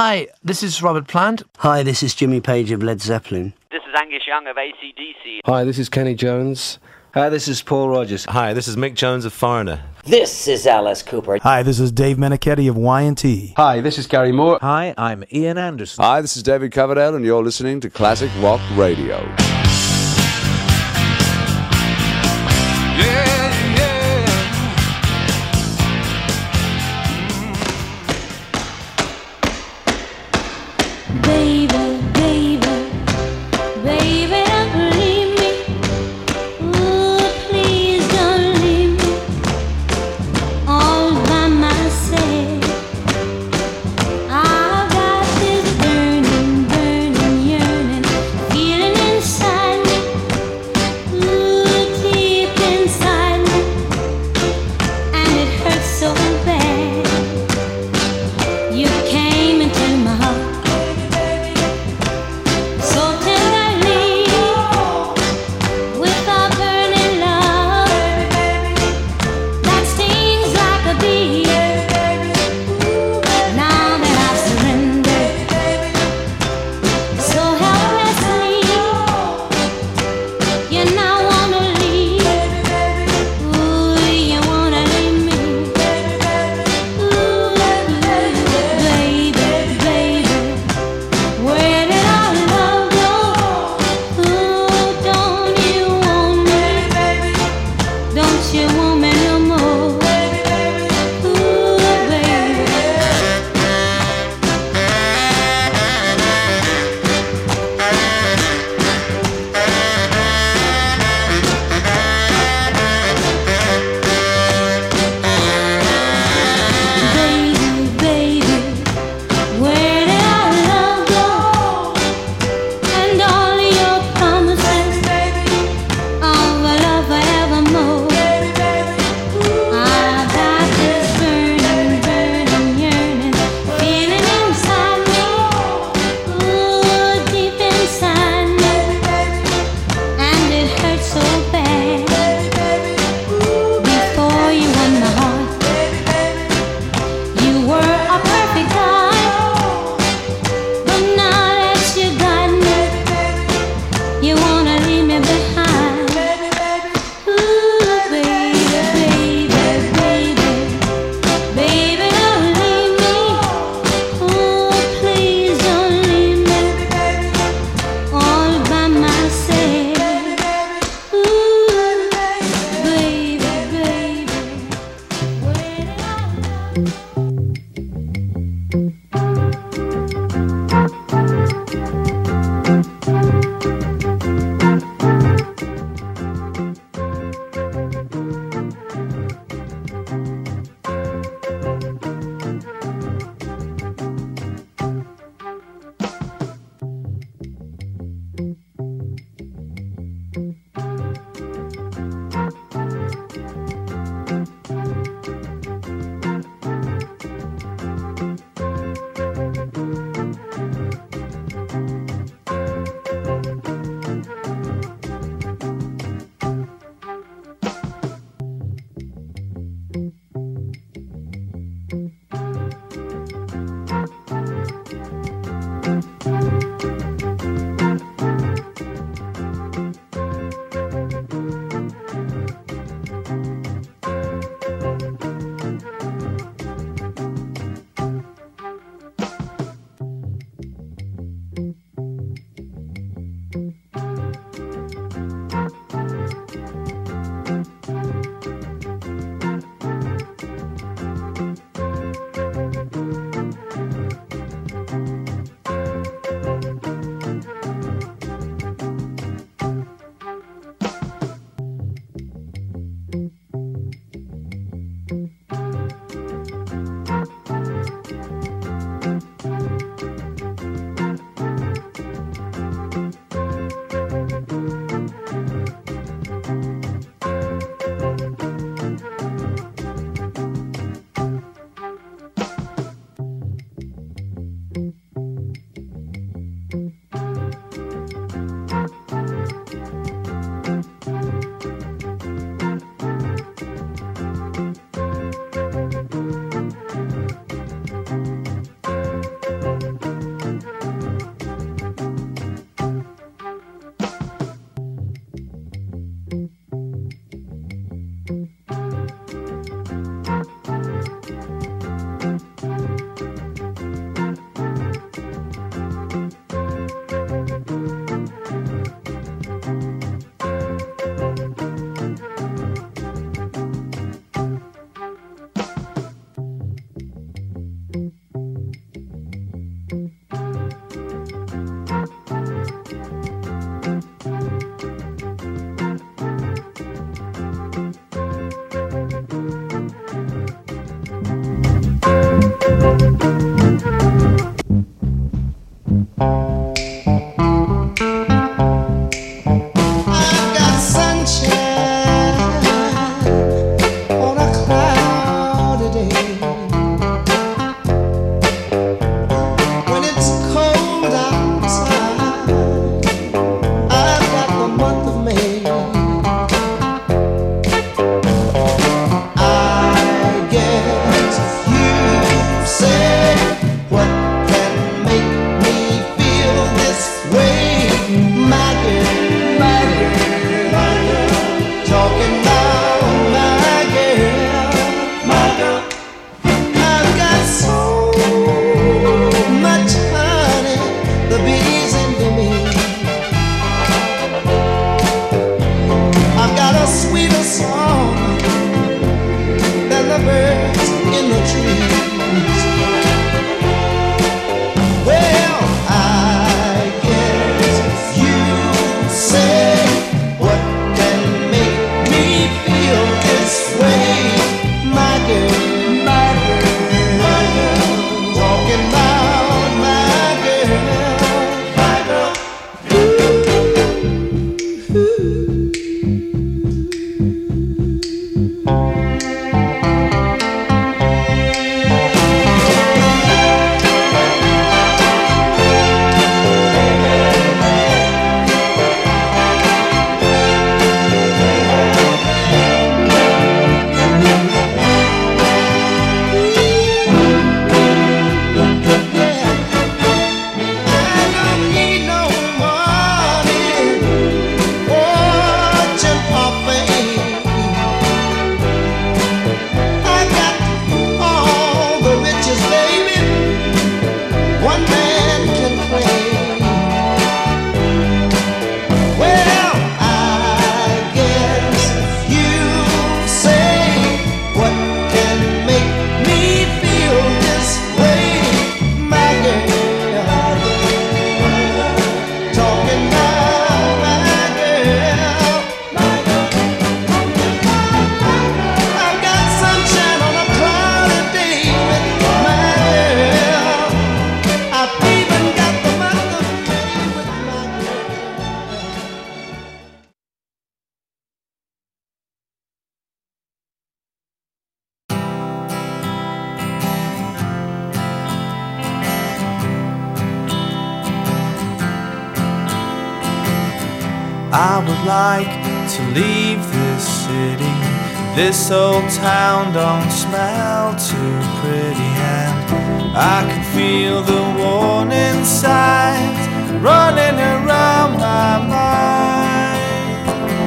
Hi, this is Robert Plant. Hi, this is Jimmy Page of Led Zeppelin. This is Angus Young of AC/DC. Hi, this is Kenny Jones. Hi, this is Paul Rogers. Hi, this is Mick Jones of Foreigner. This is Alice Cooper. Hi, this is Dave Menichetti of Y&T. Hi, this is Gary Moore. Hi, I'm Ian Anderson. Hi, this is David Coverdale, and you're listening to Classic Rock Radio. Inside the birds in the trees. Well, I guess you say, what can make me feel this way, my girl, my girl, my girl, talking about my girl, my girl. I would like to leave this city. This old town don't smell too pretty, and I can feel the warning signs running around my mind.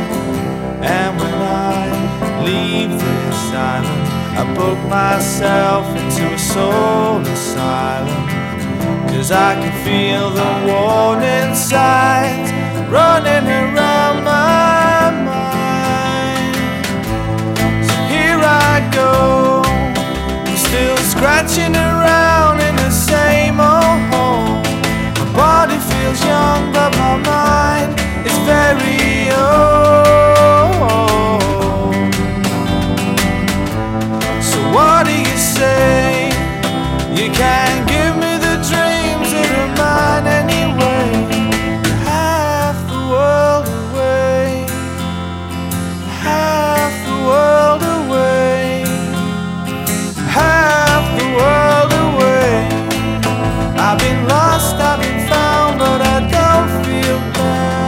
And when I leave this island, I book myself into a soul asylum, 'cause I can feel the warning signs running around my mind. So here I go, I'm still scratching around in the same old hole. My body feels young, but my mind is very old. So what do you say? You can't give me the dreams that are mine anyway. Half the world away, half the world away, half the world away. I've been lost, I've been found, but I don't feel down.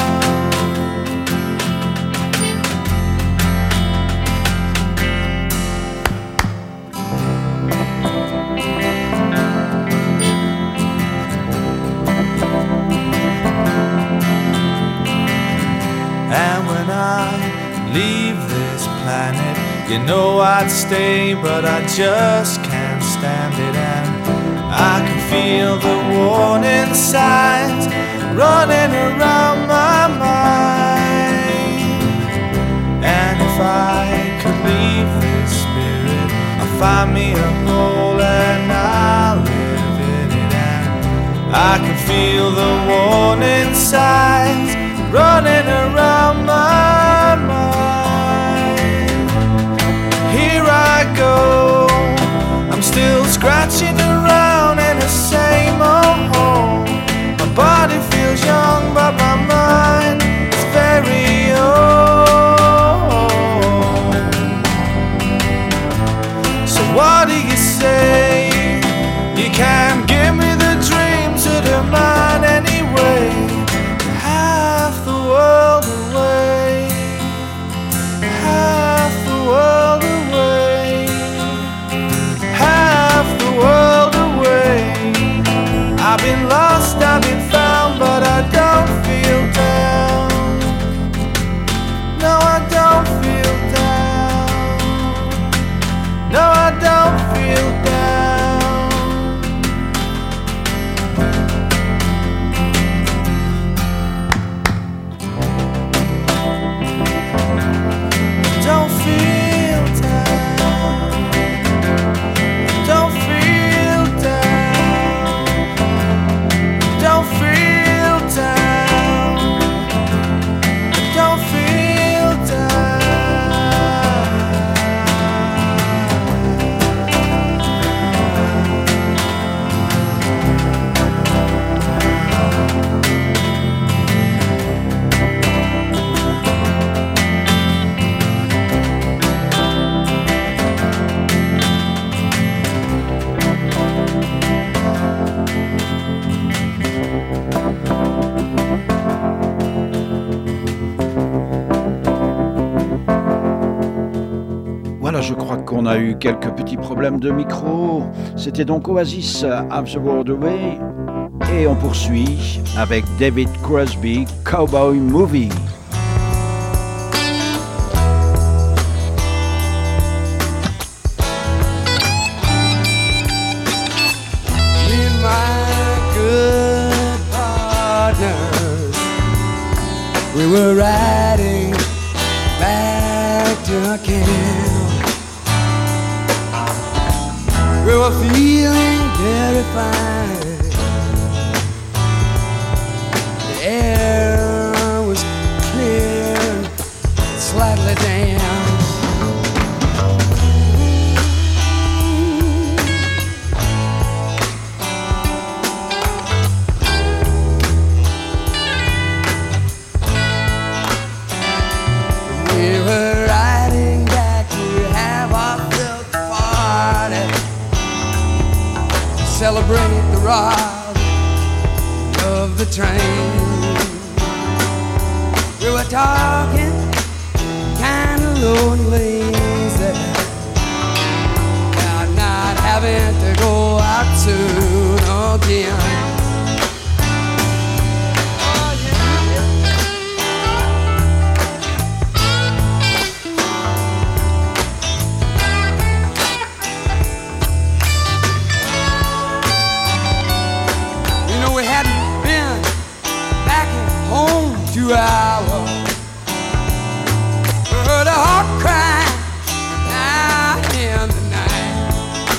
And when I leave this planet, you know I'd stay, but I just can't stand it. And I can feel the warning signs running around my mind. And if I could leave this spirit, I'll find me a hole and I'll live in it. And I can feel the warning signs running around my mind. Here I go, I'm still scratching around in the same old hole. My body feels young, but my mind is very old. So what do you say? You can't give me the dreams that are mine anyway. Half the world away, half the world away, half the world away. I've been lost, I've been found, but I don't feel down. No, I don't feel down. No, I don't feel down. qu'on a eu quelques petits problèmes de micro. C'était donc Oasis, Have the World Away. Et on poursuit avec David Crosby, Cowboy Movie. We were riding back to our camp. We were feeling very fine. The air was clear and slightly damp. We were riding back to have ourselves a party, celebrate the ride of the train. We were talking kind of low and lazy about not having to go out soon again. Hours. Heard a heart cry down in the night.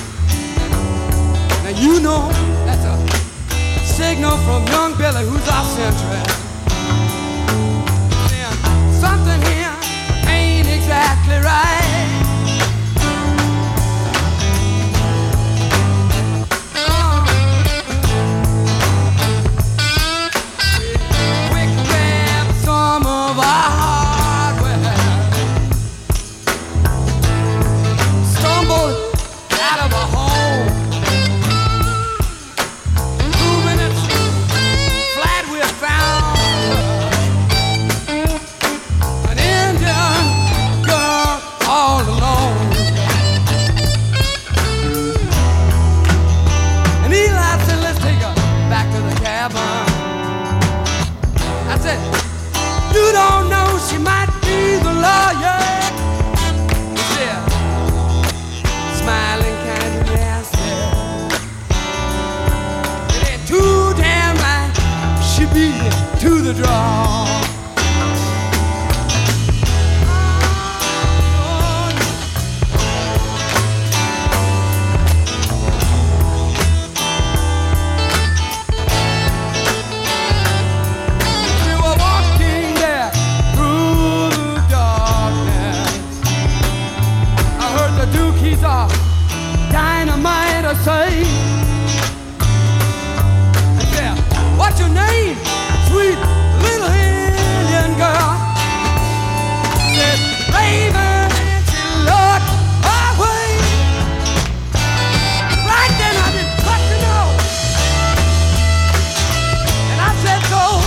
Now you know that's a signal from young Billy, who's off central. Something here ain't exactly right. You don't know, she might be the lawyer. Yeah, smiling kind of nasty. It ain't too damn right, she beat it to the draw. Dynamite, I say. Yeah, what's your name, sweet little Indian girl? Said Raven, and she looked my way. Right then I didn't cut the nose, and I said so.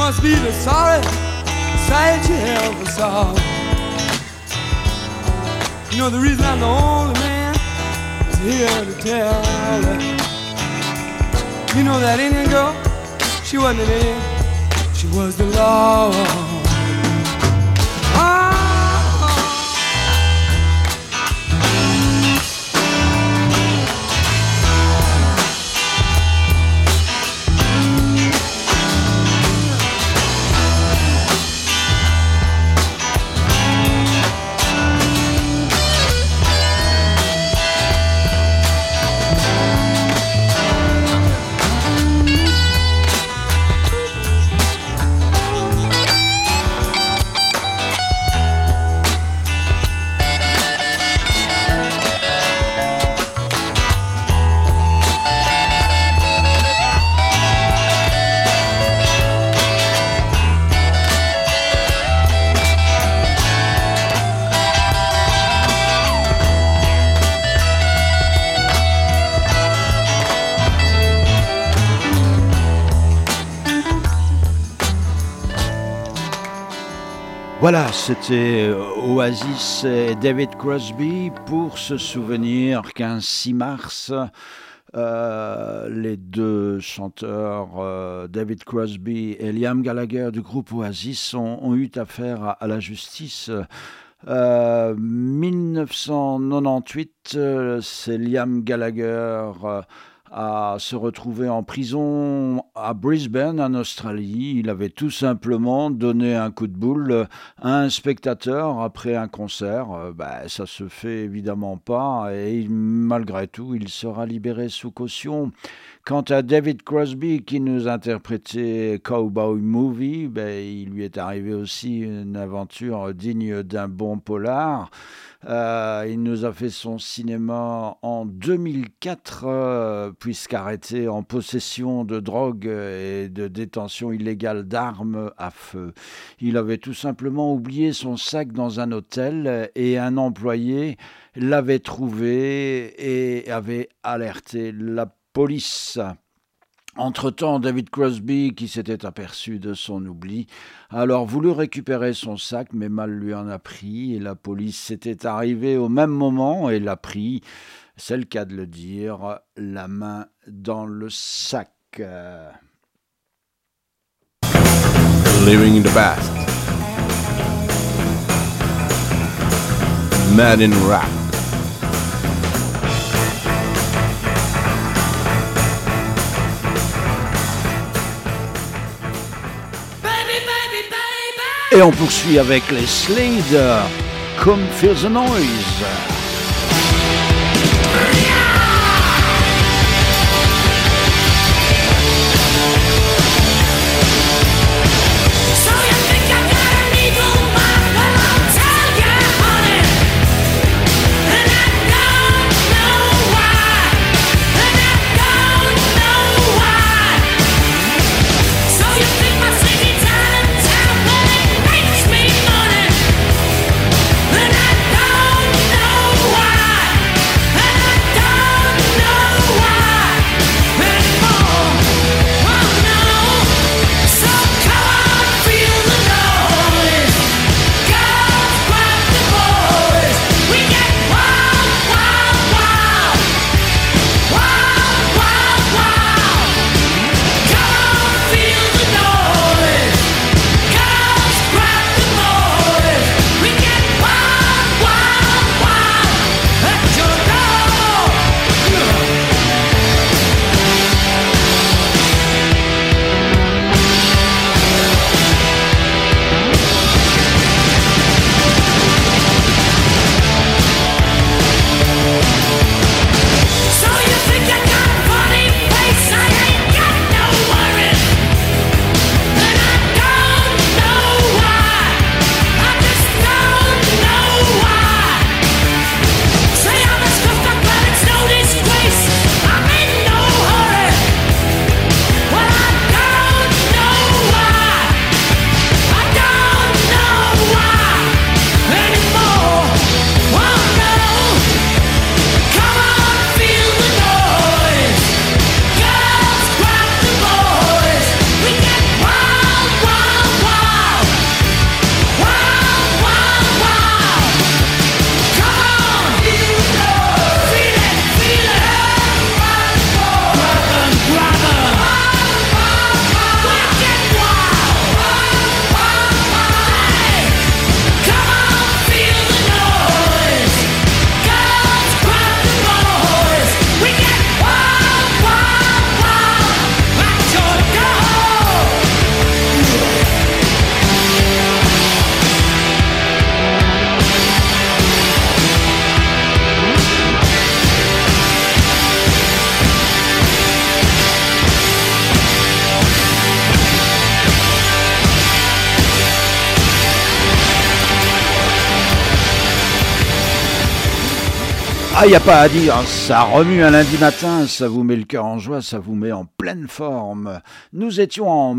must be the sorry sight you ever saw. You know the reason I'm the only man is here to tell it. You know that Indian girl, she wasn't an Indian, she was the law. Voilà, c'était Oasis et David Crosby pour se souvenir qu'un 6 mars, les deux chanteurs David Crosby et Liam Gallagher du groupe Oasis ont eu affaire à la justice. 1998, c'est Liam Gallagher à se retrouver en prison à Brisbane, en Australie. Il avait tout simplement donné un coup de boule à un spectateur après un concert. Ça se fait évidemment pas et malgré tout, il sera libéré sous caution. Quant à David Crosby qui nous interprétait Cowboy Movie, il lui est arrivé aussi une aventure digne d'un bon polar. Il nous a fait son cinéma en 2004, puisqu'arrêté en possession de drogue et de détention illégale d'armes à feu. Il avait tout simplement oublié son sac dans un hôtel et un employé l'avait trouvé et avait alerté la police. Entre-temps, David Crosby, qui s'était aperçu de son oubli, a alors voulu récupérer son sac, mais mal lui en a pris, et la police s'était arrivée au même moment et l'a pris, c'est le cas de le dire, la main dans le sac. Living in the past. Mad in Rap. Et on poursuit avec les Slade, Come Feel the Noise. No Ah, il n'y a pas à dire, ça remue un lundi matin, ça vous met le cœur en joie, ça vous met en pleine forme. Nous étions en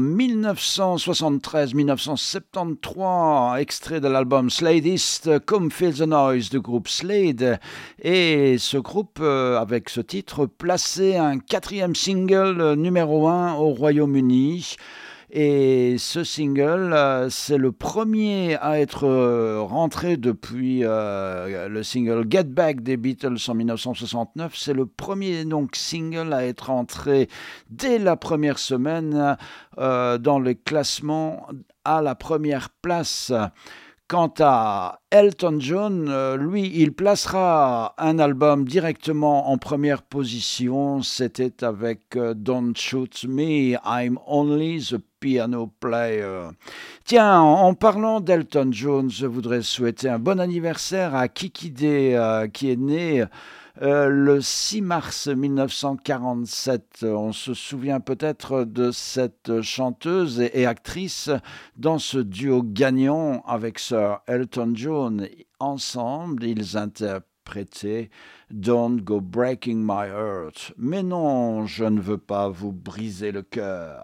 1973-1973, extrait de l'album Slade East, Come Feel the Noise du groupe Slade. Et ce groupe, avec ce titre, plaçait un 4e single numéro 1 au Royaume-Uni. Et ce single, c'est le premier à être rentré depuis le single Get Back des Beatles en 1969. C'est le premier donc single à être rentré dès la première semaine dans le classement à la première place. Quant à Elton John, lui, il placera un album directement en première position. C'était avec Don't Shoot Me, I'm Only the Piano Player. Tiens, en parlant d'Elton John, je voudrais souhaiter un bon anniversaire à Kiki Day, qui est né le 6 mars 1947. On se souvient peut-être de cette chanteuse et actrice dans ce duo gagnant avec Sir Elton John. Ensemble, ils interprétaient Don't Go Breaking My Heart. Mais non, je ne veux pas vous briser le cœur.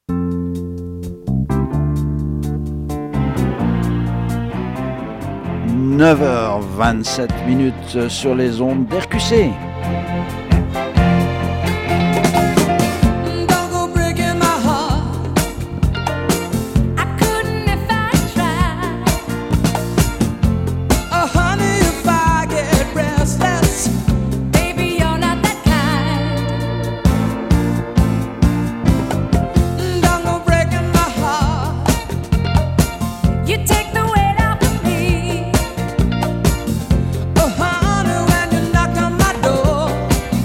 9h27 sur les ondes d'RQC. Oh, honey, when you knock on my door.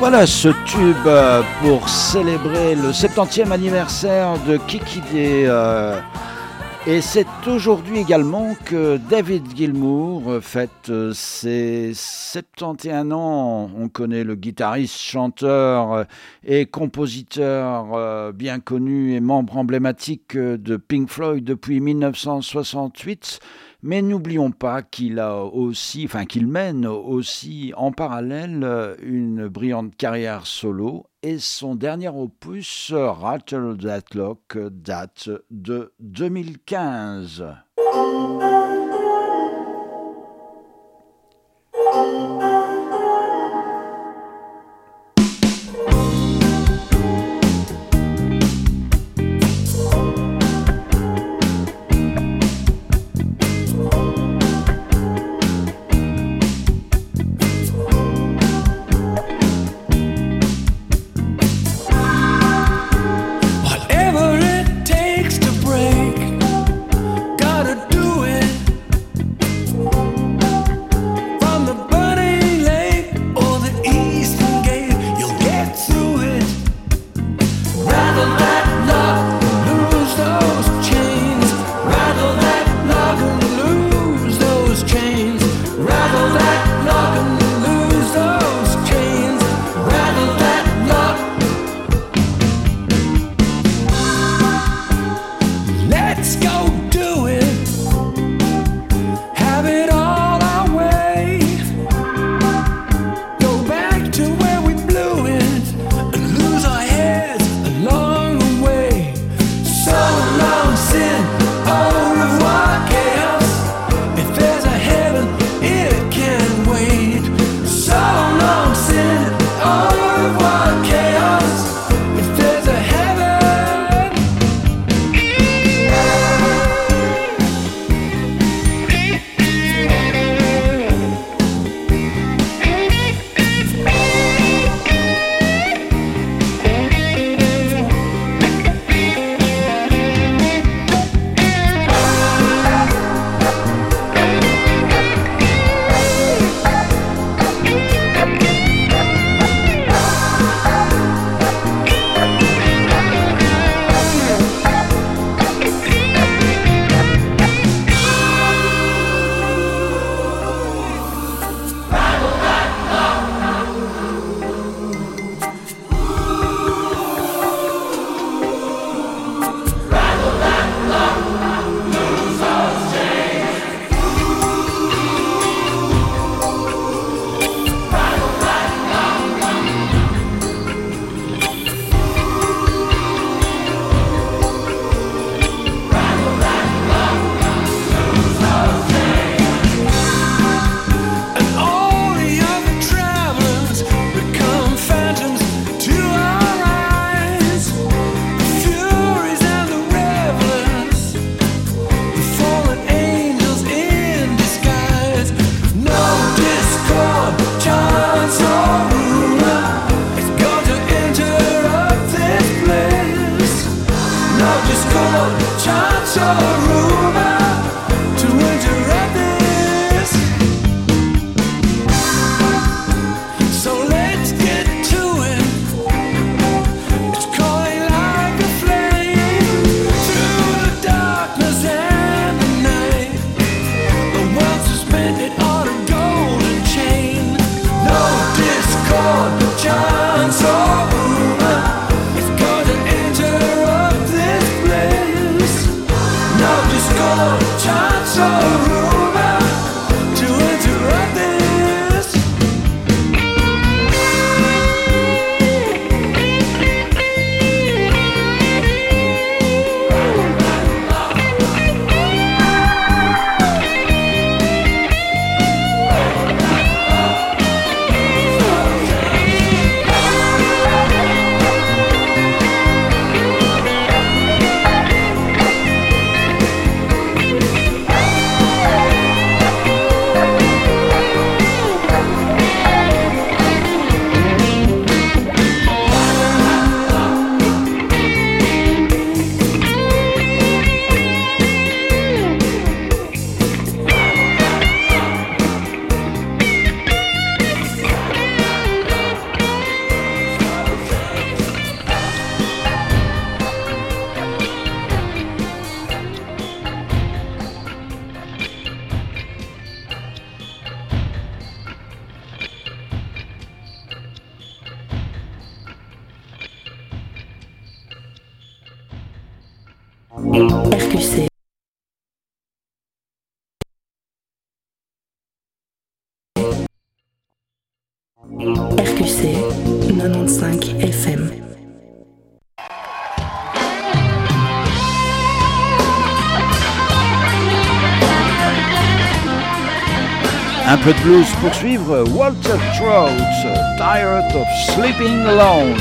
Voilà ce tube pour célébrer le 70e anniversaire de Kiki Day. Et c'est aujourd'hui également que David Gilmour fête ses 71 ans. On connaît le guitariste, chanteur et compositeur bien connu et membre emblématique de Pink Floyd depuis 1968. Mais n'oublions pas qu'il mène aussi en parallèle une brillante carrière solo et son dernier opus, Rattle That Lock, date de 2015. Whatever it takes to break, gotta do it RQC. RQC 95 FM. Un peu de blues pour suivre, Walter Trout, Tired of Sleeping Alone.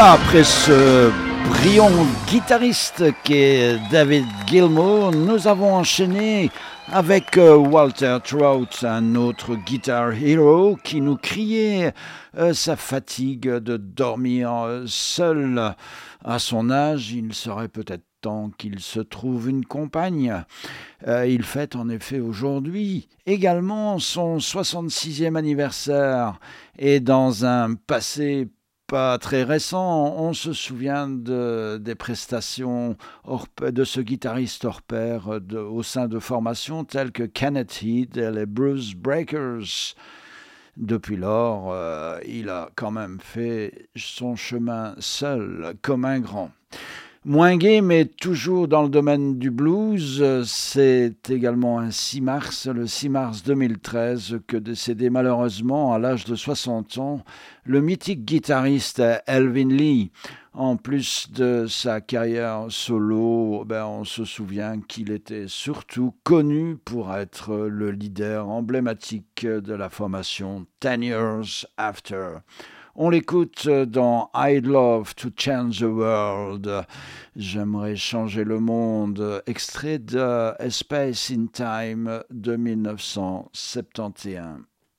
Voilà, après ce brillant guitariste qu'est David Gilmour, nous avons enchaîné avec Walter Trout, un autre guitar hero qui nous criait sa fatigue de dormir seul. À son âge, il serait peut-être temps qu'il se trouve une compagne. Il fête en effet aujourd'hui également son 66e anniversaire et dans un passé pas très récent, on se souvient des prestations de ce guitariste hors pair au sein de formations telles que Kenneth Heath et les Bruce Breakers. Depuis lors, il a quand même fait son chemin seul, comme un grand. Moins gai, mais toujours dans le domaine du blues, c'est également un 6 mars, le 6 mars 2013, que décédé malheureusement à l'âge de 60 ans, le mythique guitariste Elvin Lee. En plus de sa carrière solo, on se souvient qu'il était surtout connu pour être le leader emblématique de la formation 10 Years After. On l'écoute dans I'd Love to Change the World. J'aimerais changer le monde. Extrait de A Space in Time de 1971.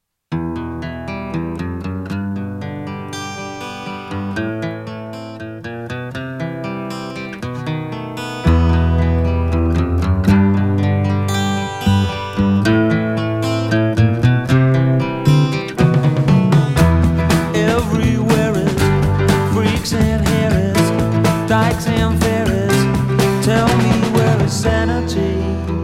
Dykes and ferries, tell me where is sanity?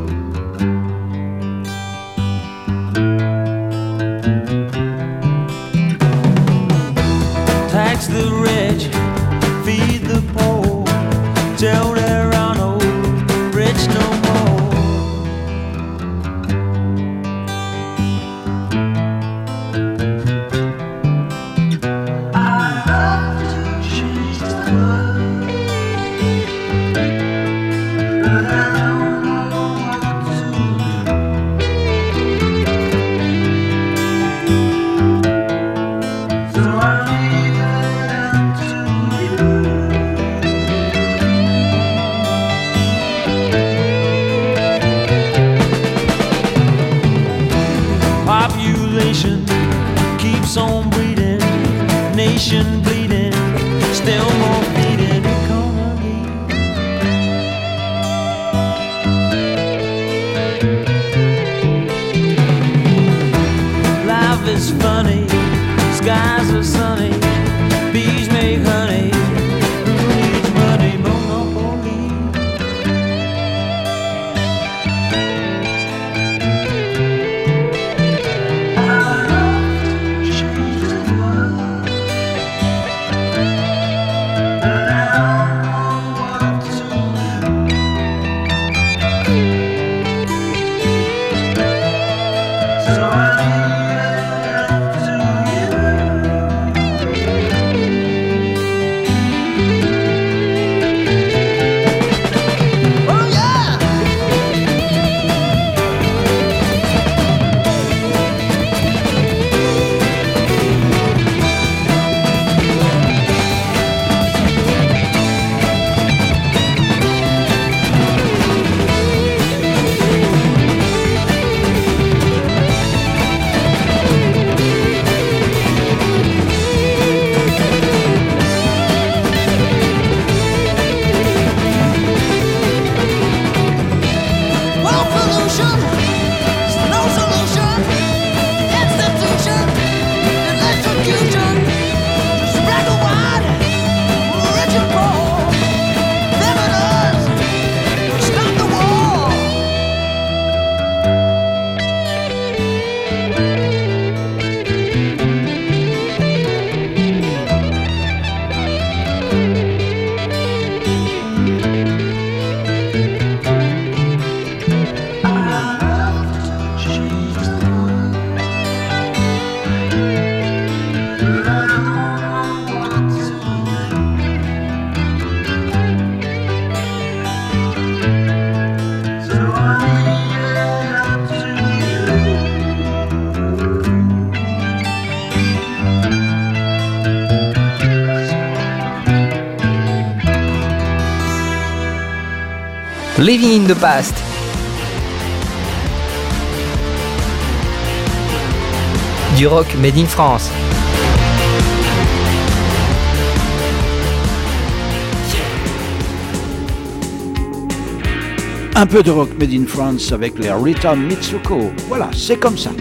Tax the rich, feed the poor, till there are no rich no more. I love to change the world, but I don't know what to do. So I leave it up to you. Population keeps on breeding, nation bleeding, still more feeding economy. Life is funny, skies are sunny, bees make honey. Who needs money? Monopoly. I love to change the world, but I don't know what to do. So I leave it up to you. Living in the Past. Du rock made in France. Un peu de rock made in France avec les Rita Mitsuko. Voilà, c'est comme ça.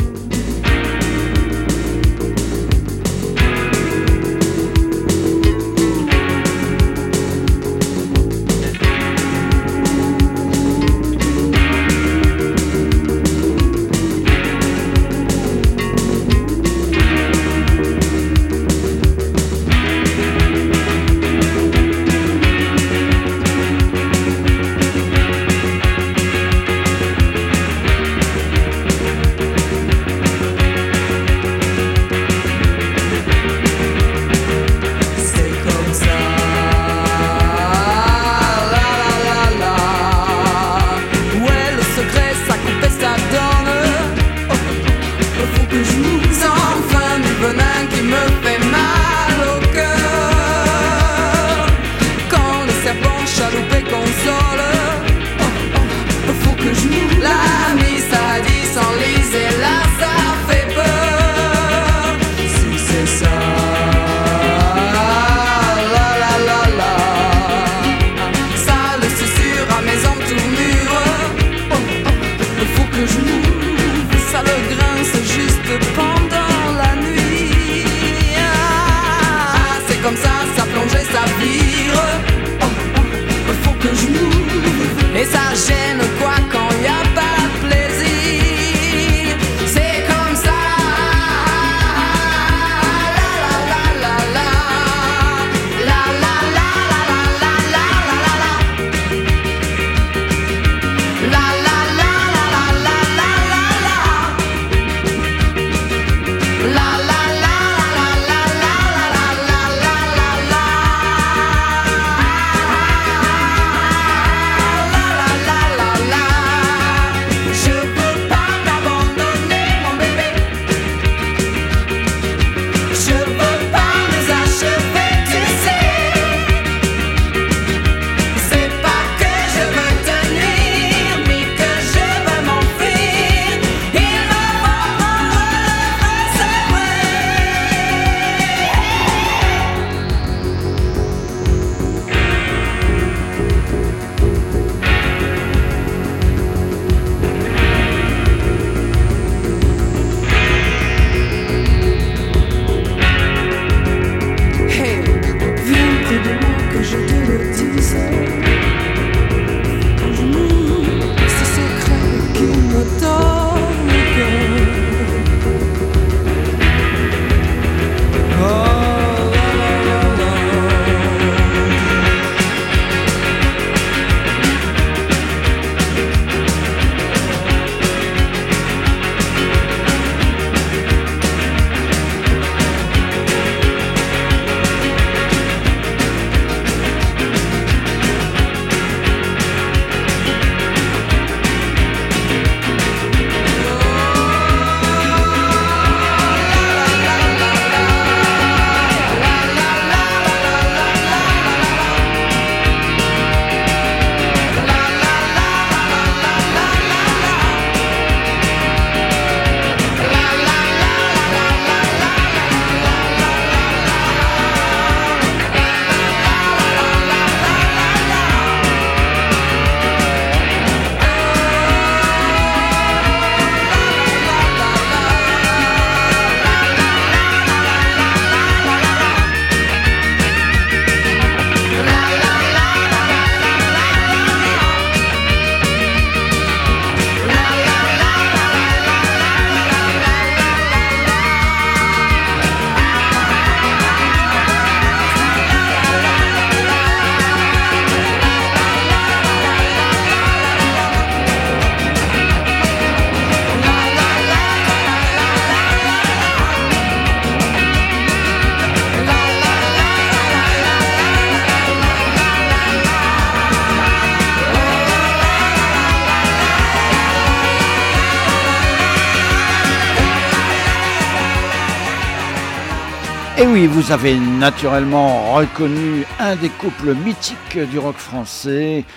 Et oui, vous avez naturellement reconnu un des couples mythiques du rock français,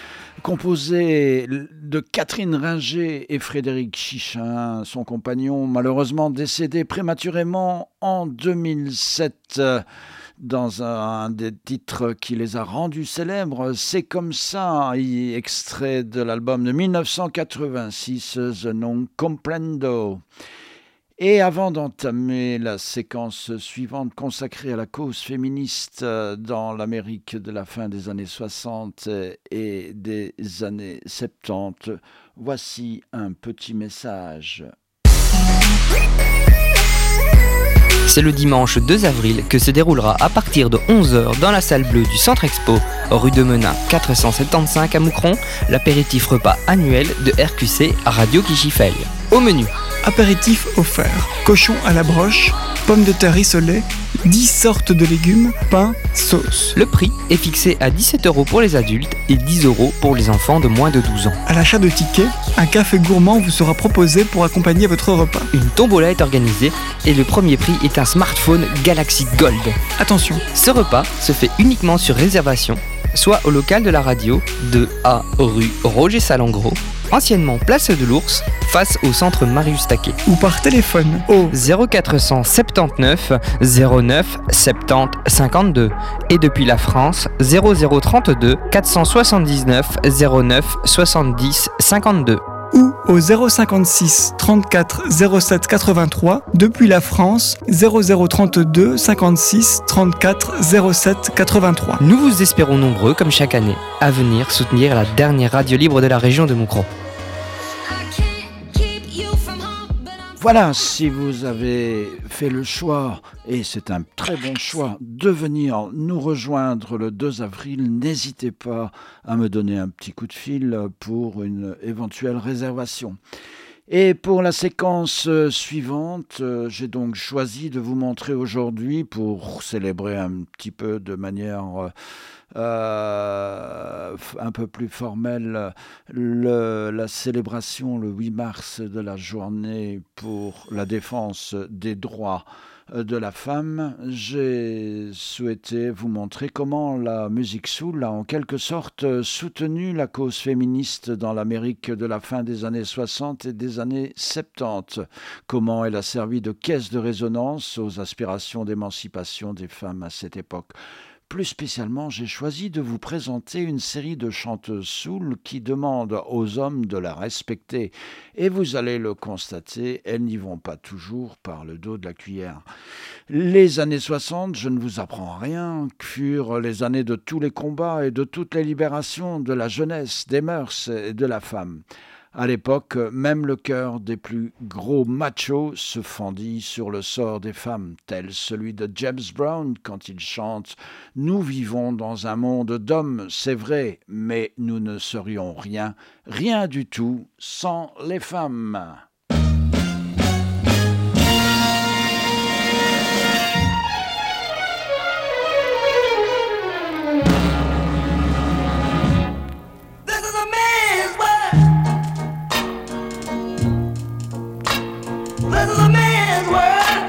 composé de Catherine Ringer et Frédéric Chichin, son compagnon, malheureusement décédé prématurément en 2007. Dans un des titres qui les a rendus célèbres, C'est comme ça, extrait de l'album de 1986, The Non Comprendo. Et avant d'entamer la séquence suivante consacrée à la cause féministe dans l'Amérique de la fin des années 60 et des années 70, voici un petit message. C'est le dimanche 2 avril que se déroulera à partir de 11h dans la salle bleue du Centre Expo, rue de Menin 475 à Moucron, l'apéritif repas annuel de RQC Radio Kichifel. Au menu, apéritif offert, cochon à la broche, pommes de terre rissolées, 10 sortes de légumes, pain, sauce. Le prix est fixé à 17€ pour les adultes et 10€ pour les enfants de moins de 12 ans. À l'achat de tickets, un café gourmand vous sera proposé pour accompagner votre repas. Une tombola est organisée et le premier prix est un smartphone Galaxy Gold. Attention, ce repas se fait uniquement sur réservation, soit au local de la radio, 2A rue Roger Salengro, anciennement place de l'Ours, face au centre Marius Taquet. Ou par téléphone au 0479 09 70 52 et depuis la France 0032 479 09 70 52. Ou au 056 34 07 83 depuis la France 0032 56 34 07 83. Nous vous espérons nombreux comme chaque année à venir soutenir la dernière radio libre de la région de Moucron. Voilà, si vous avez fait le choix, et c'est un très bon choix, de venir nous rejoindre le 2 avril, n'hésitez pas à me donner un petit coup de fil pour une éventuelle réservation. Et pour la séquence suivante, j'ai donc choisi de vous montrer aujourd'hui, pour célébrer un petit peu de manière un peu plus formelle, la célébration le 8 mars de la journée pour la défense des droits de la femme, j'ai souhaité vous montrer comment la musique soul a en quelque sorte soutenu la cause féministe dans l'Amérique de la fin des années 60 et des années 70, comment elle a servi de caisse de résonance aux aspirations d'émancipation des femmes à cette époque. Plus spécialement, j'ai choisi de vous présenter une série de chanteuses soul qui demandent aux hommes de la respecter. Et vous allez le constater, elles n'y vont pas toujours par le dos de la cuillère. Les années 60, je ne vous apprends rien, furent les années de tous les combats et de toutes les libérations de la jeunesse, des mœurs et de la femme. À l'époque, même le cœur des plus gros machos se fendit sur le sort des femmes, tel celui de James Brown quand il chante « Nous vivons dans un monde d'hommes, c'est vrai, mais nous ne serions rien, rien du tout, sans les femmes. » This is a man's world,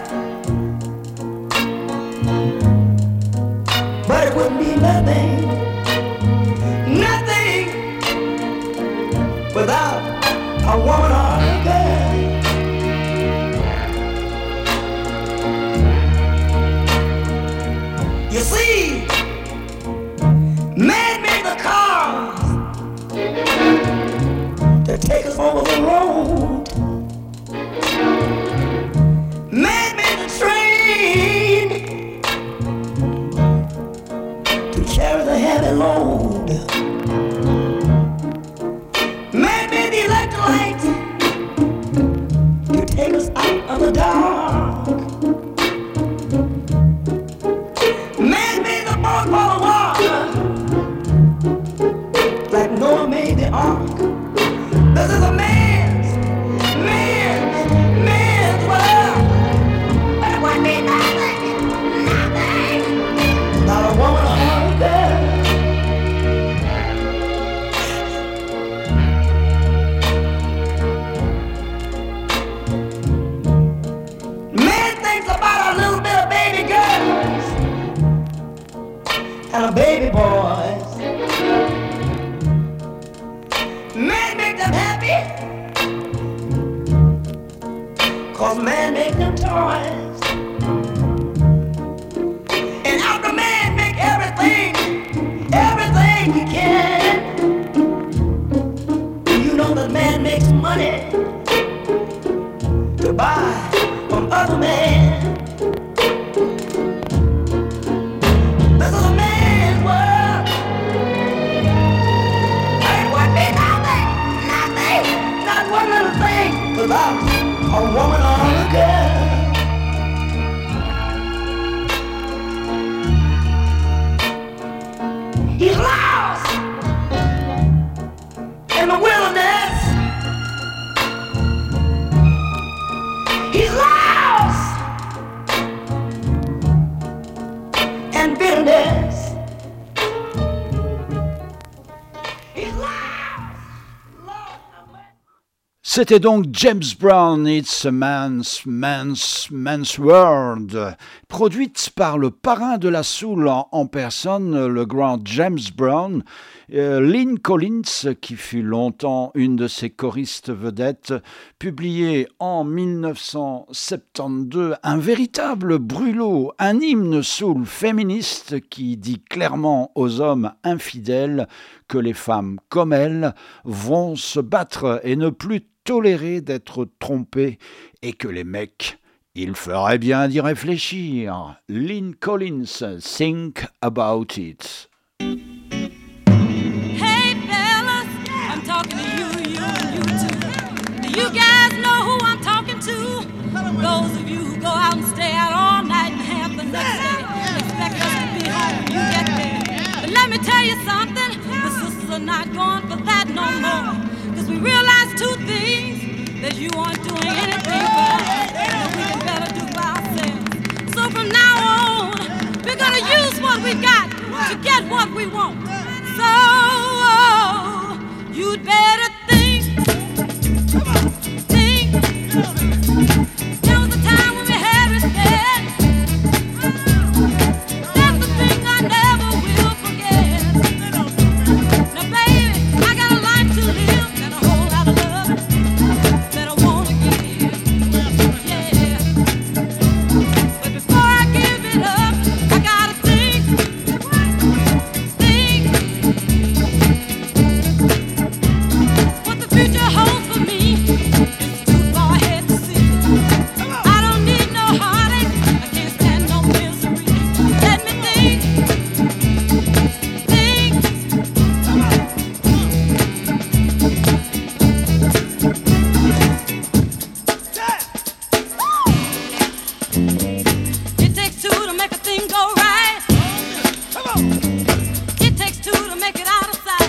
but it wouldn't be nothing, nothing without a woman or a girl. You see, man made the cars to take us over the road. Man made the train to carry the heavy load. Man made the electric light to take us out of the dark. Man made the boat full of water like Noah made the ark. This is a man's world. Wouldn't be nothing, nothing, not a woman or a girl. Man thinks about a little bit of baby girls and a baby boys. 'cause man make them toys. And after man make everything he can, you know that man makes money to buy from other men. This is a man's world. Ain't would be nothing, not one little thing without a woman or a girl. He's lost in the wilderness. He's lost in bitterness. He's lost. C'était donc James Brown, It's a Man's World, produite par le parrain de la soul en personne, le grand James Brown, Lynn Collins, qui fut longtemps une de ses choristes vedettes, publié en 1972, un véritable brûlot, un hymne soul féministe qui dit clairement aux hommes infidèles que les femmes comme elles vont se battre et ne plus tolérer d'être trompés et que les mecs, il ferait bien d'y réfléchir. Lynn Collins, Think About It. Hey fellas, I'm talking to you and you too. Do you guys know who I'm talking to? Those of you who go out and stay out all night and have the next day. Expect us to be home when you get there. But let me tell you something, the sisters are not going for that no more. Cause we realize two things, that you aren't doing anything for us, that we can better do by ourselves. So from now on, we're gonna use what we got to get what we want. So, you'd better think. There was a time when we had it bad. That's the thing I never will forget. Now baby, I got a life to live and a whole lot of love that I wanna give. Yeah. But before I give it up, I gotta think. What the future holds for me is too far ahead to see. I don't need no heartache, I can't stand no misery. Let me think. It takes two to make a thing go right. It takes two to make it out of sight.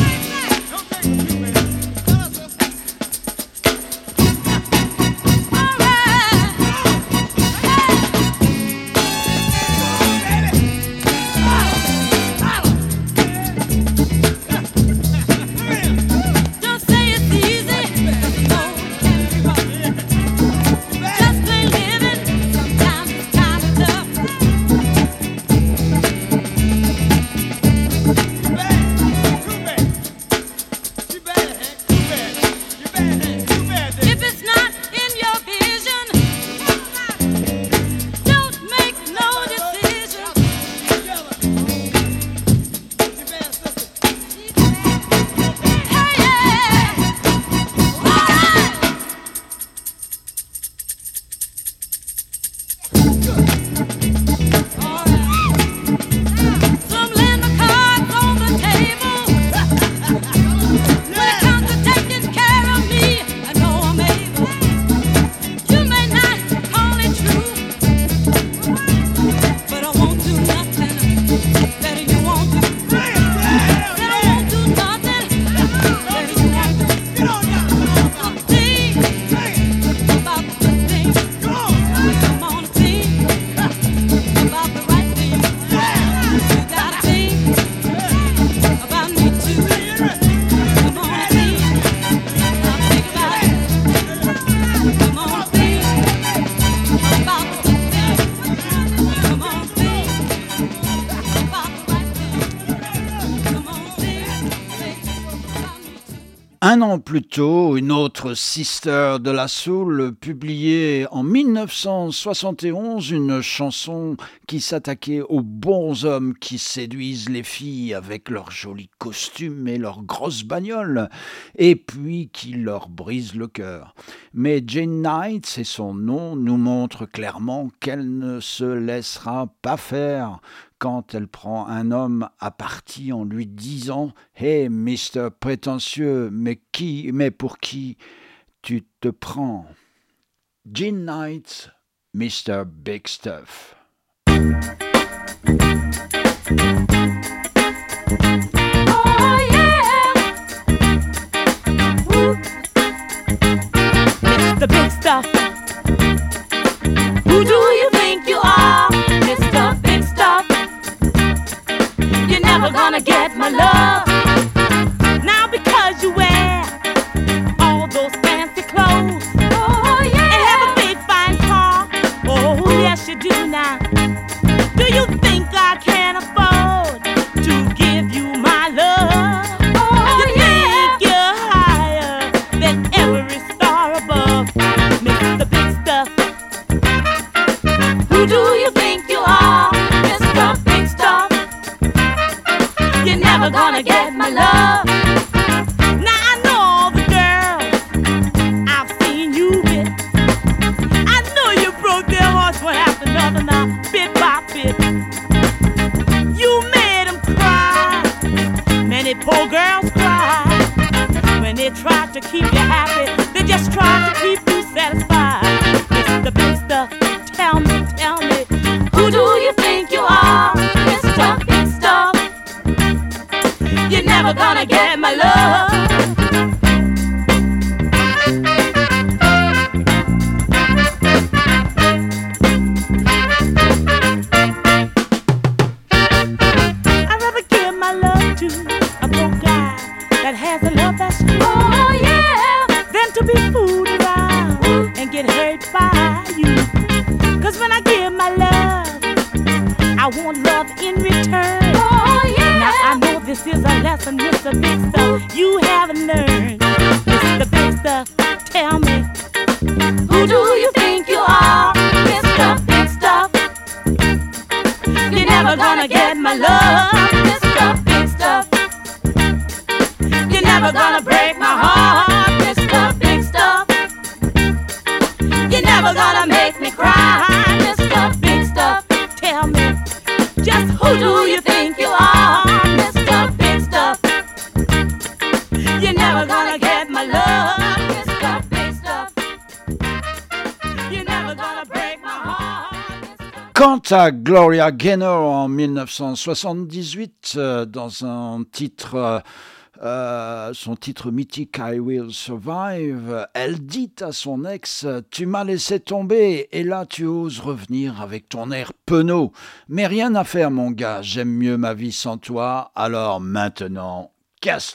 Don't say it's easy, 'cause you know it can be rough. Just plain living, sometimes Un an plus tôt, une autre sister de la soul publiait en 1971 une chanson qui s'attaquait aux bons hommes qui séduisent les filles avec leurs jolis costumes et leurs grosses bagnoles, et puis qui leur brisent le cœur. Mais Jane Knight, c'est son nom, nous montre clairement qu'elle ne se laissera pas faire quand elle prend un homme à partie en lui disant « Hey, Mr. Prétentieux, mais pour qui tu te prends ?» Jane Knight, Mr. Big Stuff. Oh yeah, woo. Mr. Big Stuff. Who do you think you are, Mr. Big Stuff? You're never gonna get my love. Now because you wear all those fancy clothes, oh yeah, and have a big fine car, oh yes you do now. Do you think I can afford to give you my love? Oh you think you're higher than every star above, Mr. Big Stuff? Who do you think you are, Mr. Big Stuff? You're never gonna get my love. Now I know all the girls I've seen you with. I know you broke their hearts one after another now, bit by bit. You made them cry. Many poor girls cry. When they try to keep you happy, they just try to keep you satisfied. Mr. Big Stuff, tell me, who do you think you are, Mr. Big Stuff? You're never gonna get my love. I'd rather give my love to a broke guy that has a love that's true, oh yeah, than to be fooled around and get hurt by you. Cause when I give my love, I want love in return. Oh yeah. Now I know this is a lesson, Mr. Big Stuff, you haven't learned. Mr. Big Stuff, tell me, who do you think you are, Mr. Big Stuff? You're never gonna get my love, Mr. Big Stuff. You're never gonna break my heart, Mr. Big Stuff. You're never gonna make me cry, Mr. Big Stuff. Tell me, just who do you think you are, Mr. Big Stuff? You're never gonna get my love, Mr. Big Stuff. You're never gonna break my heart. Quant à Gloria Gaynor en 1978, dans un titre... son titre mythique I Will Survive, elle dit à son ex « Tu m'as laissé tomber et là tu oses revenir avec ton air penaud. Mais rien à faire mon gars, j'aime mieux ma vie sans toi, alors maintenant, casse-toi !»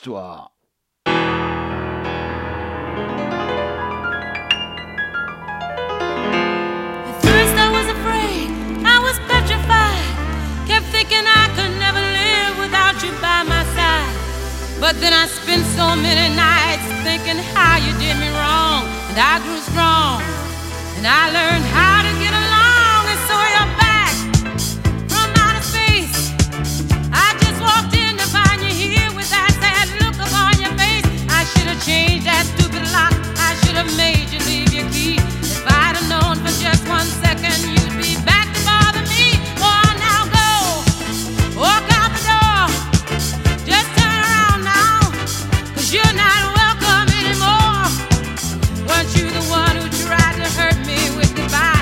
At first I was afraid, I was petrified, kept thinking I could never live without you by my side. But then I spent so many nights thinking how you did me wrong, and I grew strong, and I learned how to get along, and so you're back from outer space. I just walked in to find you here with that sad look upon your face. I should have changed that stupid lock, I should have made you leave your key. If I'd have known for just 1 second you'd be back to bother me. Oh, now go, walk out the door, just turn around now, 'cause you're not welcome anymore. Weren't you the one who tried to hurt me with goodbye?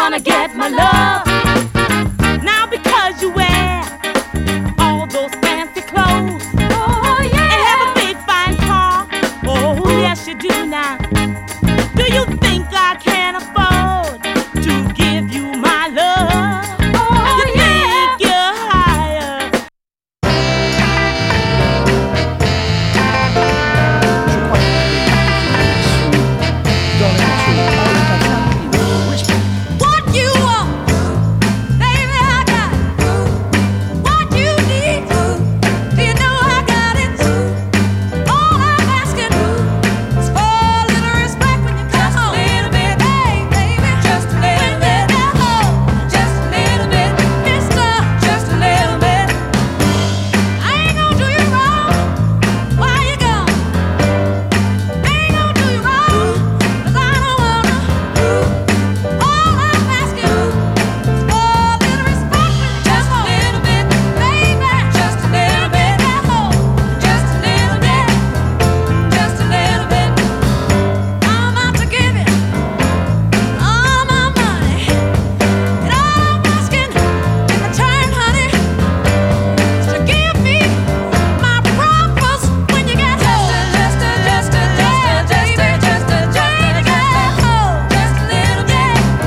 gonna get my love. Now because you wear all those fancy clothes, oh yeah, and have a big fine car, oh yes you do now. Do you think I can afford to give you my love? Oh you yeah, think you're higher? What you want, baby, I got it. What you need, do you know I got it? All I'm asking is for a little respect when you come home. Just a little bit, baby, just a little bit. Just a little bit, mister, just a little bit. I ain't gonna do you wrong while you're gone. I ain't gonna do you wrong, 'cause I don't wanna. All I'm asking is for a little respect when you come home. Just a little bit, baby, just a little bit. Just a little bit, just a little bit. I'm out to give you all my money, and all I'm asking in return, honey, is to give me my promise when you get home. Just a little bit, just a little bit. Just a little bit, just a little bit.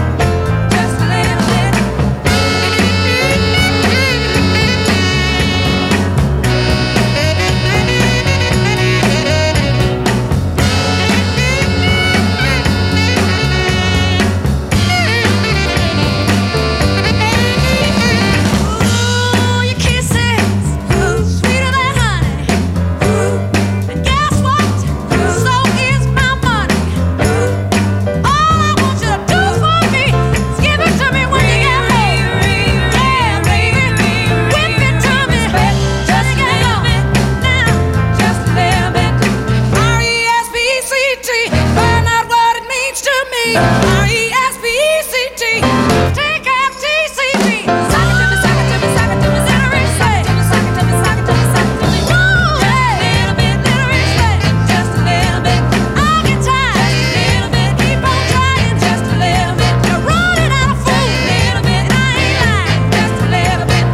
Ooh, your kisses, sweeter than honey. And guess what? So is my money. All I want you to do for me is give it to me when you get home. Yeah, baby, whip it to me. Just a little bit now, just a little bit. R-E-S-P-E-C-T, find out what it means to me. R-E-S-P-E-C-T, T-K-F-T-C-T. Sock it to me, sock it to me, sock it to me, little respect. Sock it to me, sock it to me, sock it to me. Woo, yeah, little bit, little respect. Just a little bit. I'll get tired. Just a little bit. Keep on trying. Just a little bit. You're running out of food. Little bit. I ain't lying. Just a little bit.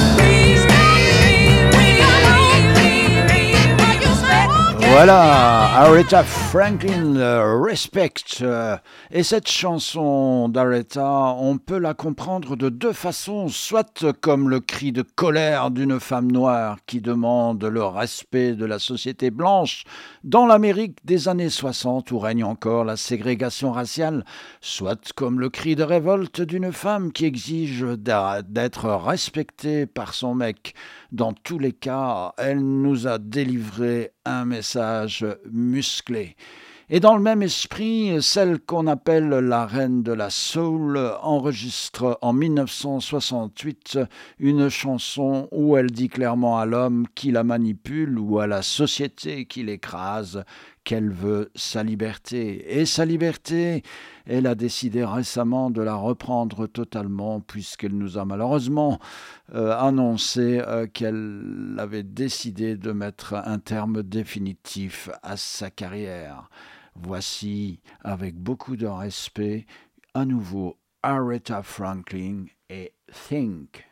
Voilà, Aretha Franklin, Respect. Et cette chanson d'Aretha, on peut la comprendre de deux façons, soit comme le cri de colère d'une femme noire qui demande le respect de la société blanche dans l'Amérique des années 60 où règne encore la ségrégation raciale, soit comme le cri de révolte d'une femme qui exige d'être respectée par son mec. Dans tous les cas, elle nous a délivré un message musclé. Et dans le même esprit, celle qu'on appelle la reine de la soul enregistre en 1968 une chanson où elle dit clairement à l'homme qui la manipule ou à la société qui l'écrase qu'elle veut sa liberté. Et sa liberté, elle a décidé récemment de la reprendre totalement puisqu'elle nous a malheureusement annoncé qu'elle avait décidé de mettre un terme définitif à sa carrière. Voici, avec beaucoup de respect, à nouveau Aretha Franklin et Think.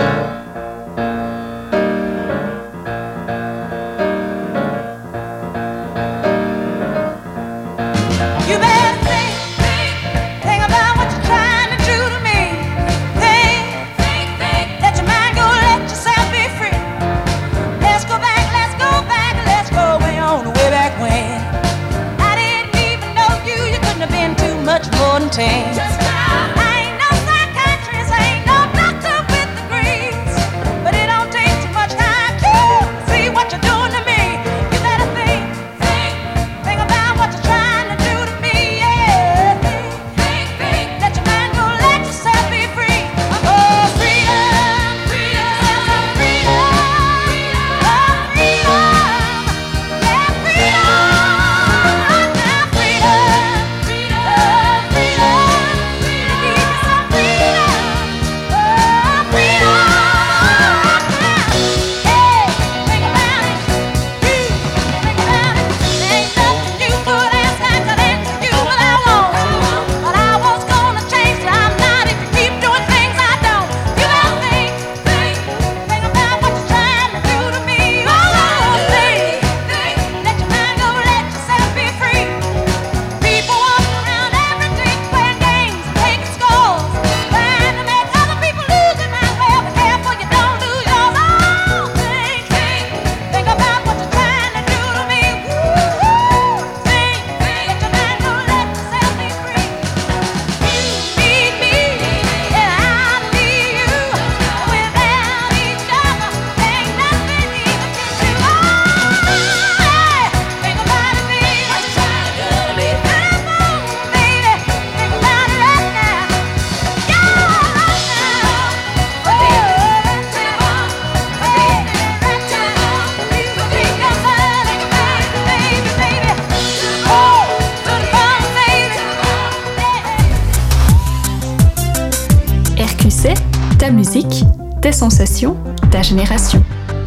You better think about what you're trying to do to me. Think, let your mind go, let yourself be free. Let's go back, way on, way back when. I didn't even know you couldn't have been too much more than 10. I ain't no psychiatrist, I ain't no doctor with degrees, but it don't take too much time to see what you're doing to me. You better think about what you're trying to do to me, yeah. Think, let your mind go, let yourself be free. Oh, freedom, freedom, freedom, oh, freedom, yeah, freedom, now freedom, freedom, freedom. Ta musique, tes sensations, ta génération.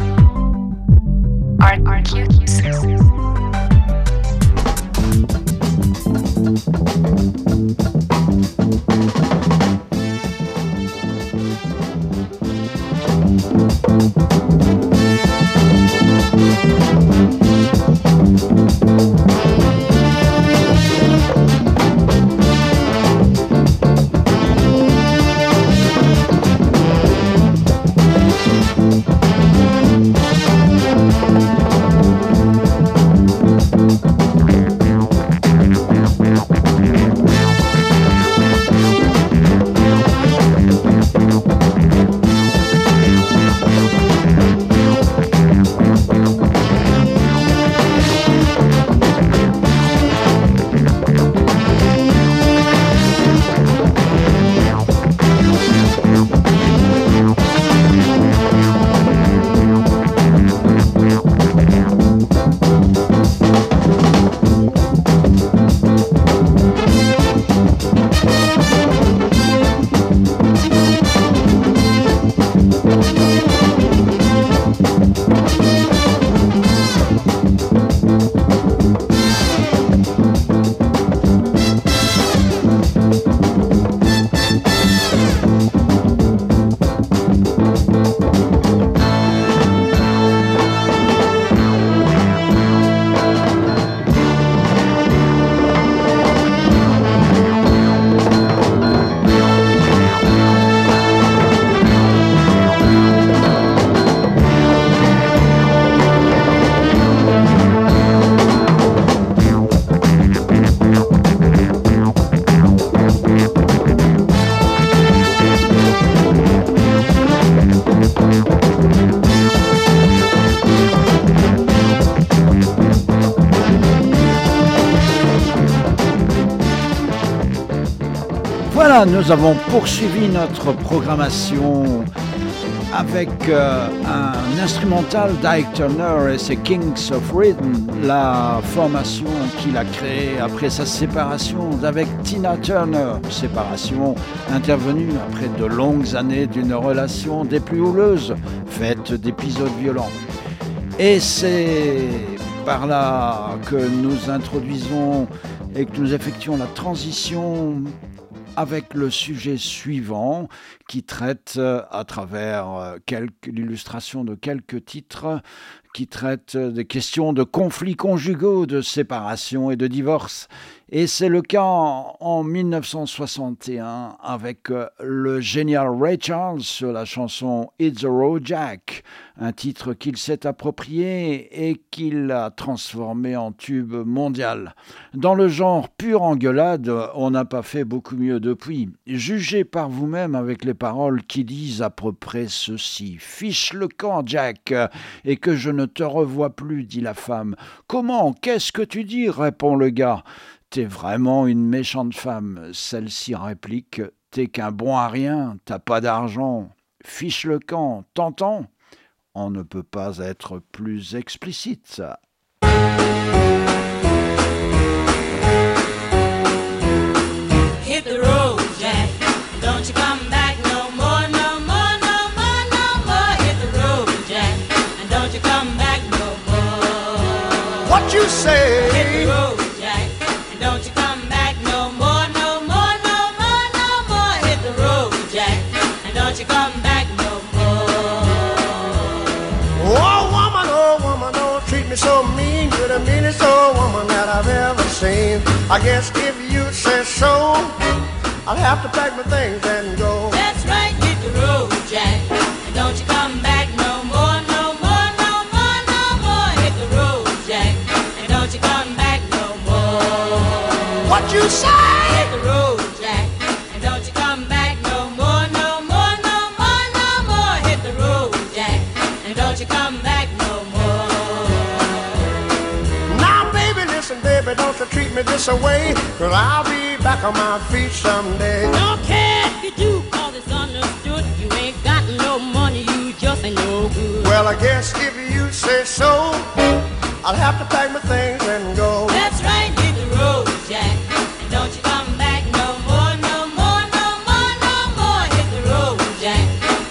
Voilà, nous avons poursuivi notre programmation avec un instrumental d'Ike Turner et ses Kings of Rhythm, la formation qu'il a créée après sa séparation d'avec Tina Turner, séparation intervenue après de longues années d'une relation des plus houleuses, faite d'épisodes violents. Et c'est par là que nous introduisons et que nous effectuons la transition avec le sujet suivant qui traite à travers l'illustration de quelques titres qui traitent des questions de conflits conjugaux, de séparation et de divorce. Et c'est le cas en 1961 avec le génial Ray Charles sur la chanson Hit the Road Jack, un titre qu'il s'est approprié et qu'il a transformé en tube mondial. Dans le genre pure engueulade, on n'a pas fait beaucoup mieux depuis. Jugez par vous-même avec les paroles qui disent à peu près ceci. « Fiche le camp, Jack, et que je ne te revois plus, dit la femme. »« Comment ? Qu'est-ce que tu dis ?» répond le gars. « T'es vraiment une méchante femme. » Celle-ci réplique. « T'es qu'un bon à rien, t'as pas d'argent. Fiche le camp, t'entends ? » On ne peut pas être plus explicite. Hit the road, Jack. Don't you come back no more, no more, no more, no more. Hit the road, Jack. And don't you come back no more. What you say? Hit the road, Jack. And don't you come back no more, no more, no more, no more. Hit the road, Jack. And don't you come back no more. Oh woman, don't treat me so mean. You're the meanest old woman that I've ever seen. I guess if you say so, I'll have to pack my things and go. That's right, hit the road, Jack. And don't you come back no more, no more, no more, no more. Hit the road, Jack. And don't you come back no more. What you say? Hit the road, Jack. And don't you come back no more, no more, no more, no more. Hit the road, Jack. And don't you come back no more. Now baby, listen baby, don't you treat me this away, 'cause I'll be back on my feet someday. Don't care if you do, 'cause it's understood. You ain't got no money, you just ain't no good. Well, I guess if you say so, I'll have to pack my things and go. That's right, hit the road, Jack. And don't you come back no more, no more, no more, no more. Hit the road, Jack.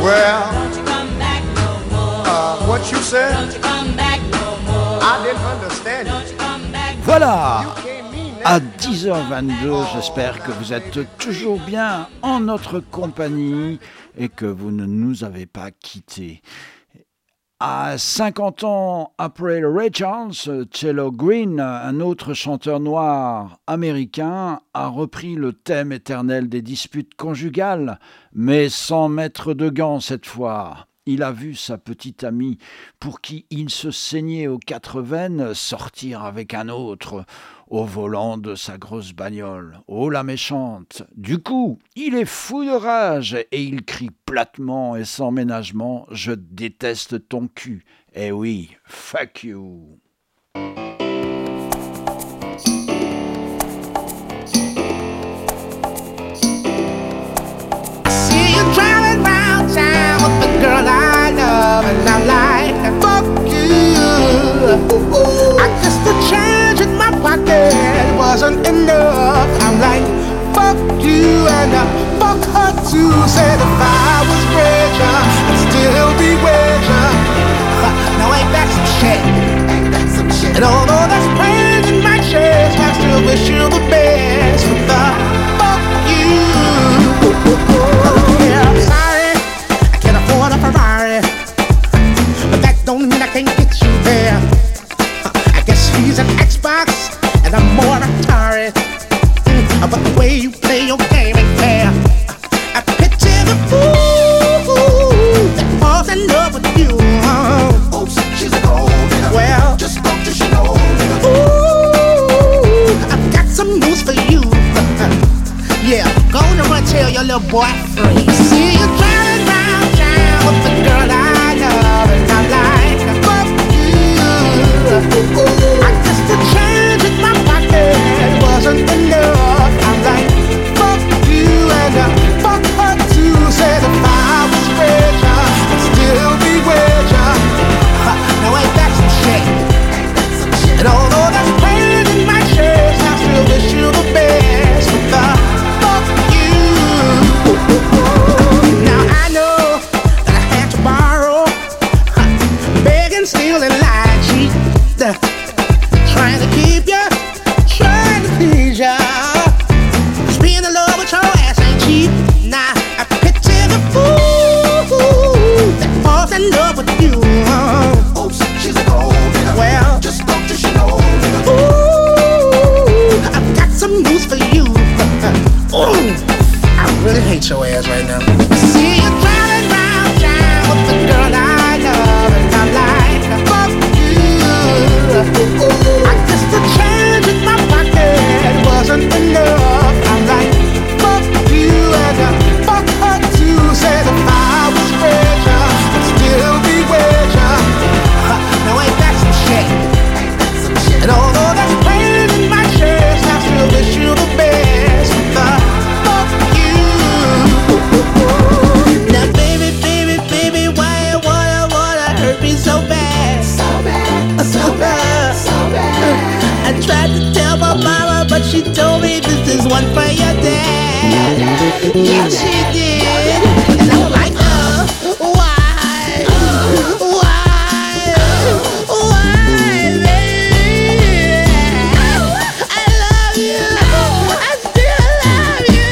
Well, don't you come back no more. What you said? Don't you come back no more. I didn't understand you. Don't you come back. Voilà, à 10h22, j'espère que vous êtes toujours bien en notre compagnie et que vous ne nous avez pas quittés. À 50 ans après Ray Charles, Cello Green, un autre chanteur noir américain, a repris le thème éternel des disputes conjugales, mais sans mettre de gants cette fois. Il a vu sa petite amie, pour qui il se saignait aux 4 veines, sortir avec un autre au volant de sa grosse bagnole. Oh la méchante! Du coup, il est fou de rage et il crie platement et sans ménagement « Je déteste ton cul !» Eh oui, fuck you! Girl I love and I'm like, fuck you. I guess the change in my pocket wasn't enough. I'm like, fuck you and fuck her too. Said if I was richer, I'd still be richer. Now ain't that some shit? Ain't that some shit? And although there's pain in my chest, I still wish you the best. But the fuck you. Yeah, I'm sorry. A Ferrari, but that don't mean I can't get you there. I guess he's an Xbox and I'm more Atari. But the way you play your game ain't fair. I picture the fool that falls in love with you. Oh, she's a gold digger. Well, just don't you know? Ooh, I've got some news for you. Yeah, go on and run tell your little boy free. See you driving round town with the girl I love, and I'm like, fuck you. I guess the change in my pocket wasn't enough. I'm like, fuck you and fuck her too. Said if I was richer, I'd still be richer. Now ain't that some shit? And although there's pain in my chest, I still wish you the best. But the fuck you. Now I know that I had to borrow, begging, stealing, lying, cheat, trying to keep you, trying to please ya. 'Cause being in love with your ass ain't cheap. Nah, I picture the fool that falls in love with you. Oh, she's a gold digger. Well, just don't you know? Ooh, I've got some news for you. Ooh, I really hate your ass right now. See you driving round town with the girl I love, and I'm like, fuck you. I guess the change in my pocket wasn't enough. I'm like, fuck you and fuck her too. Said if I was richer, I'd still be richer. Now ain't that some shit? And although there's pain in my chest, I still wish you the best. But fuck you. Now baby, baby, baby, why you wanna hurt me so bad? So bad, so bad, so bad. I tried to tell my mama, but she told me this is one for your dad. Yeah, she did. And I'm like, why? Why, baby? I love you. I still love you.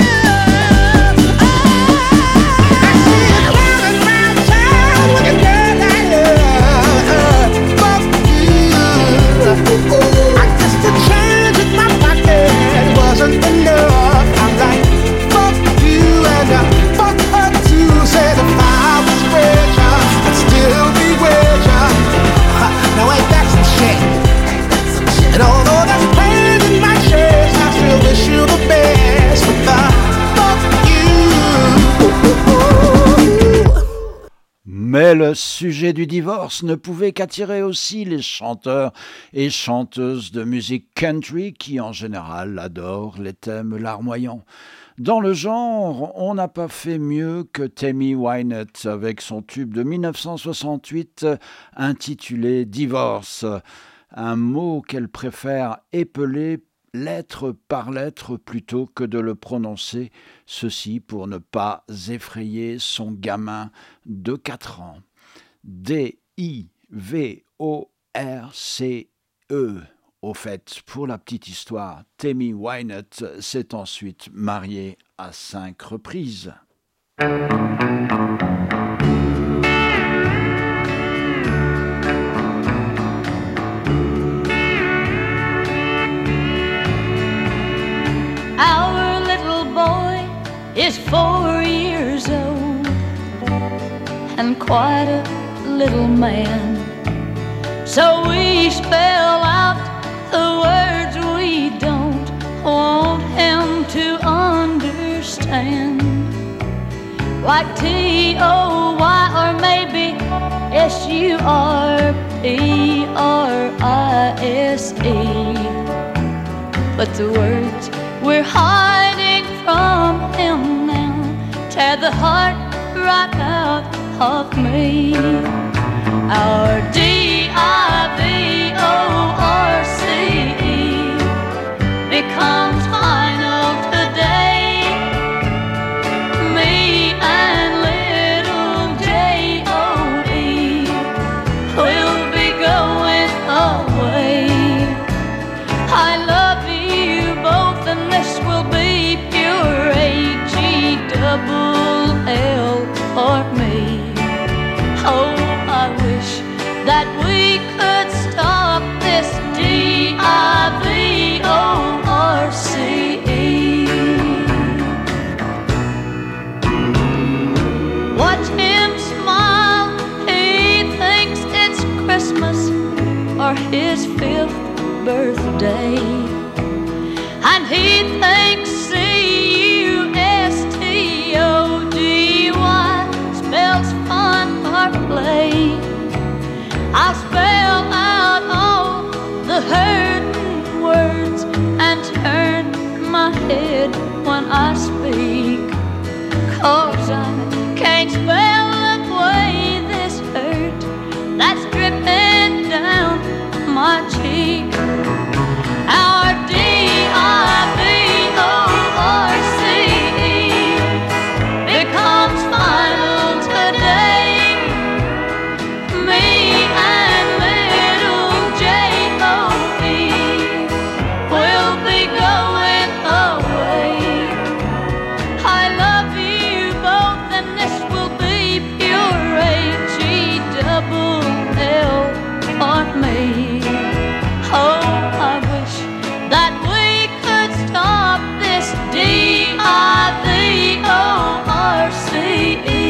I see you driving round town with a girl I love. Fuck you. I guess the change in my pocket wasn't enough. I'm like, fuck you and fuck her too. Said if I was richer, I'd still be richer. Now ain't that some shit? And although there's pain in my chest, I still wish you the best. But the fuck you. Mais le sujet du divorce ne pouvait qu'attirer aussi les chanteurs et chanteuses de musique country qui en général adorent les thèmes larmoyants. Dans le genre, on n'a pas fait mieux que Tammy Wynette avec son tube de 1968 intitulé « Divorce », un mot qu'elle préfère épeler lettre par lettre plutôt que de le prononcer, ceci pour ne pas effrayer son gamin de 4 ans. D-I-V-O-R-C-E. Au fait, pour la petite histoire, Tammy Wynette s'est ensuite mariée à 5 reprises. Our little boy is 4 years old and quite a little man. So we spell out the words we don't want him to understand, like T-O-Y or maybe S-U-R-P-R-I-S-E. But the words we're hiding from him now tear the heart right out of me. Our D-I-V-O-R-C-E becomes final today. Me and little J-O-E will be going away. I love you both and this will be pure H-E-double-L for me. Oh, I wish that we could stop this D-I-V-O-R-C-E. Watch him smile, he thinks it's Christmas or his 5th birthday, and he thinks C-U-S-T-O-G-Y spells fun or play. I'll spell out all the hurting words and turn my head when I speak, 'cause I can't spell away this hurt that's dripping down my cheek. Our D-I-V-O-R-C-E becomes final today. Me and little J-O-E will be going away. I love you both and this will be pure H-E-double-L for me. Oh, I wish that we could stop this D-I-V-O-R-C-E.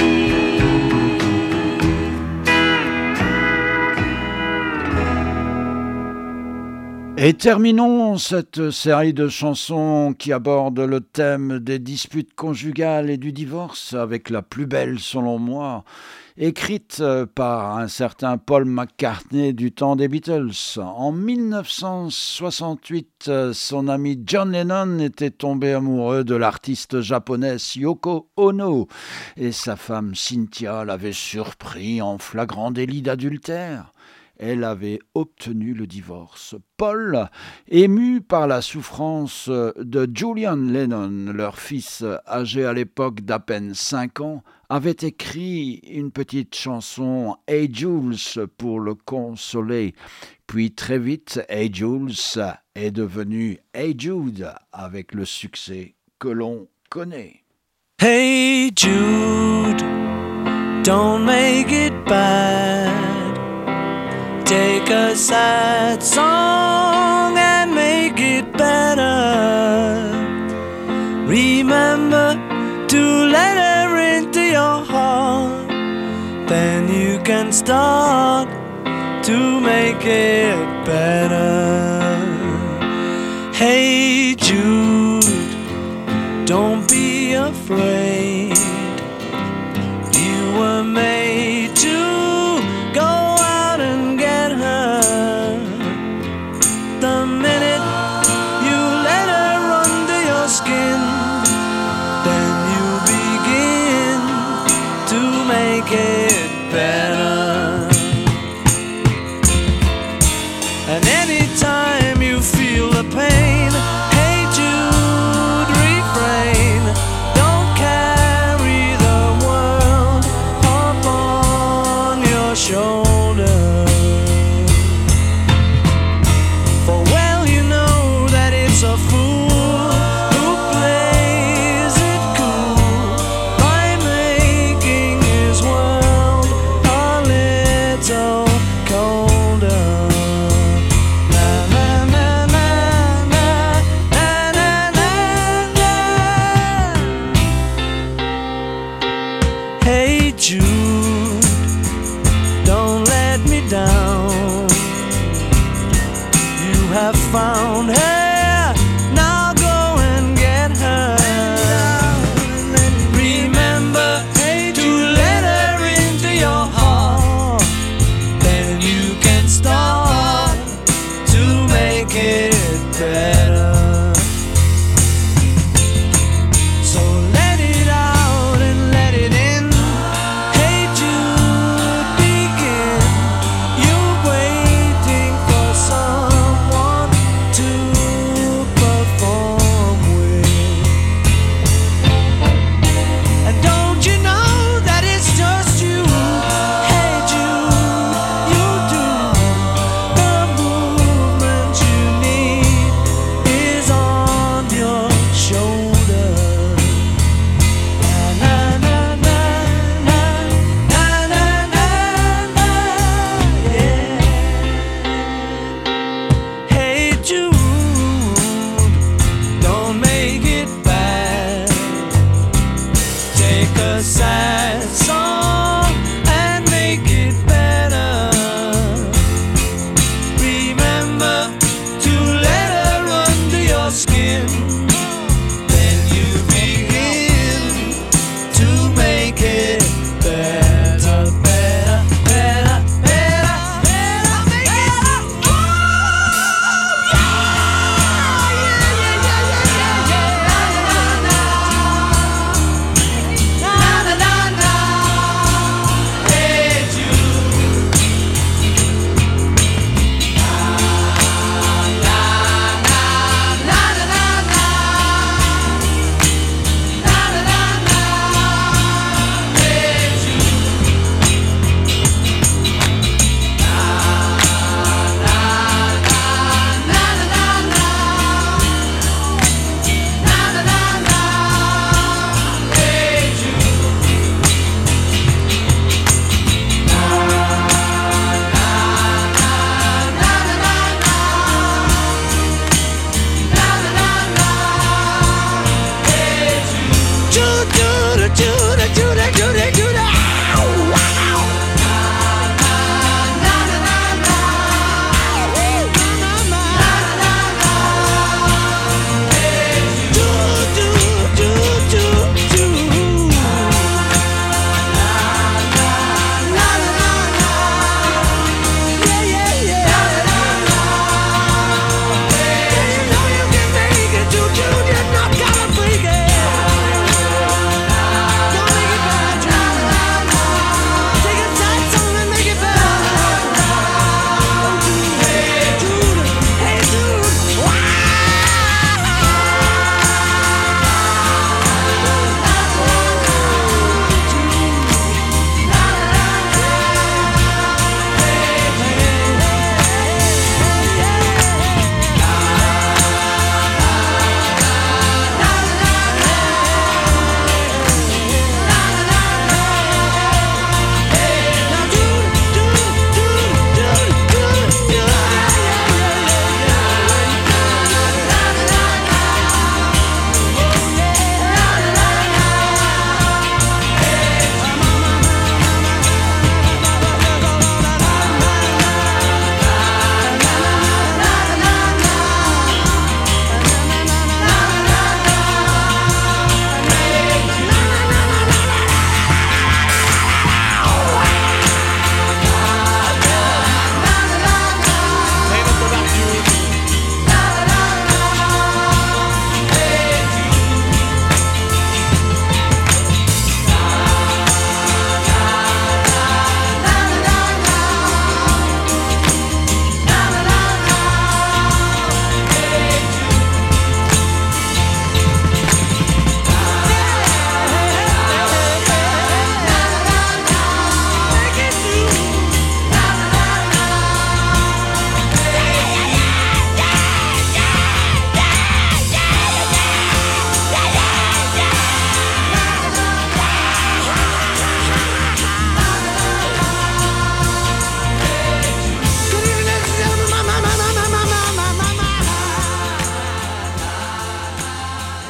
Et terminons cette série de chansons qui abordent le thème des disputes conjugales et du divorce avec la plus belle, selon moi, écrite par un certain Paul McCartney du temps des Beatles. En 1968, son ami John Lennon était tombé amoureux de l'artiste japonaise Yoko Ono et sa femme Cynthia l'avait surpris en flagrant délit d'adultère. Elle avait obtenu le divorce. Paul, ému par la souffrance de Julian Lennon, leur fils âgé à l'époque d'à peine 5 ans, avait écrit une petite chanson « Hey Jules » pour le consoler. Puis très vite, « Hey Jules » est devenu « Hey Jude » avec le succès que l'on connaît. Hey Jude, don't make it bad. Take a sad song and make it better. Remember to let her into your heart. Then you can start to make it better. Hey Jude, don't be afraid. You were made to go out and get her. The minute you let her under your skin, then you begin to make it better. And anytime you feel the pain,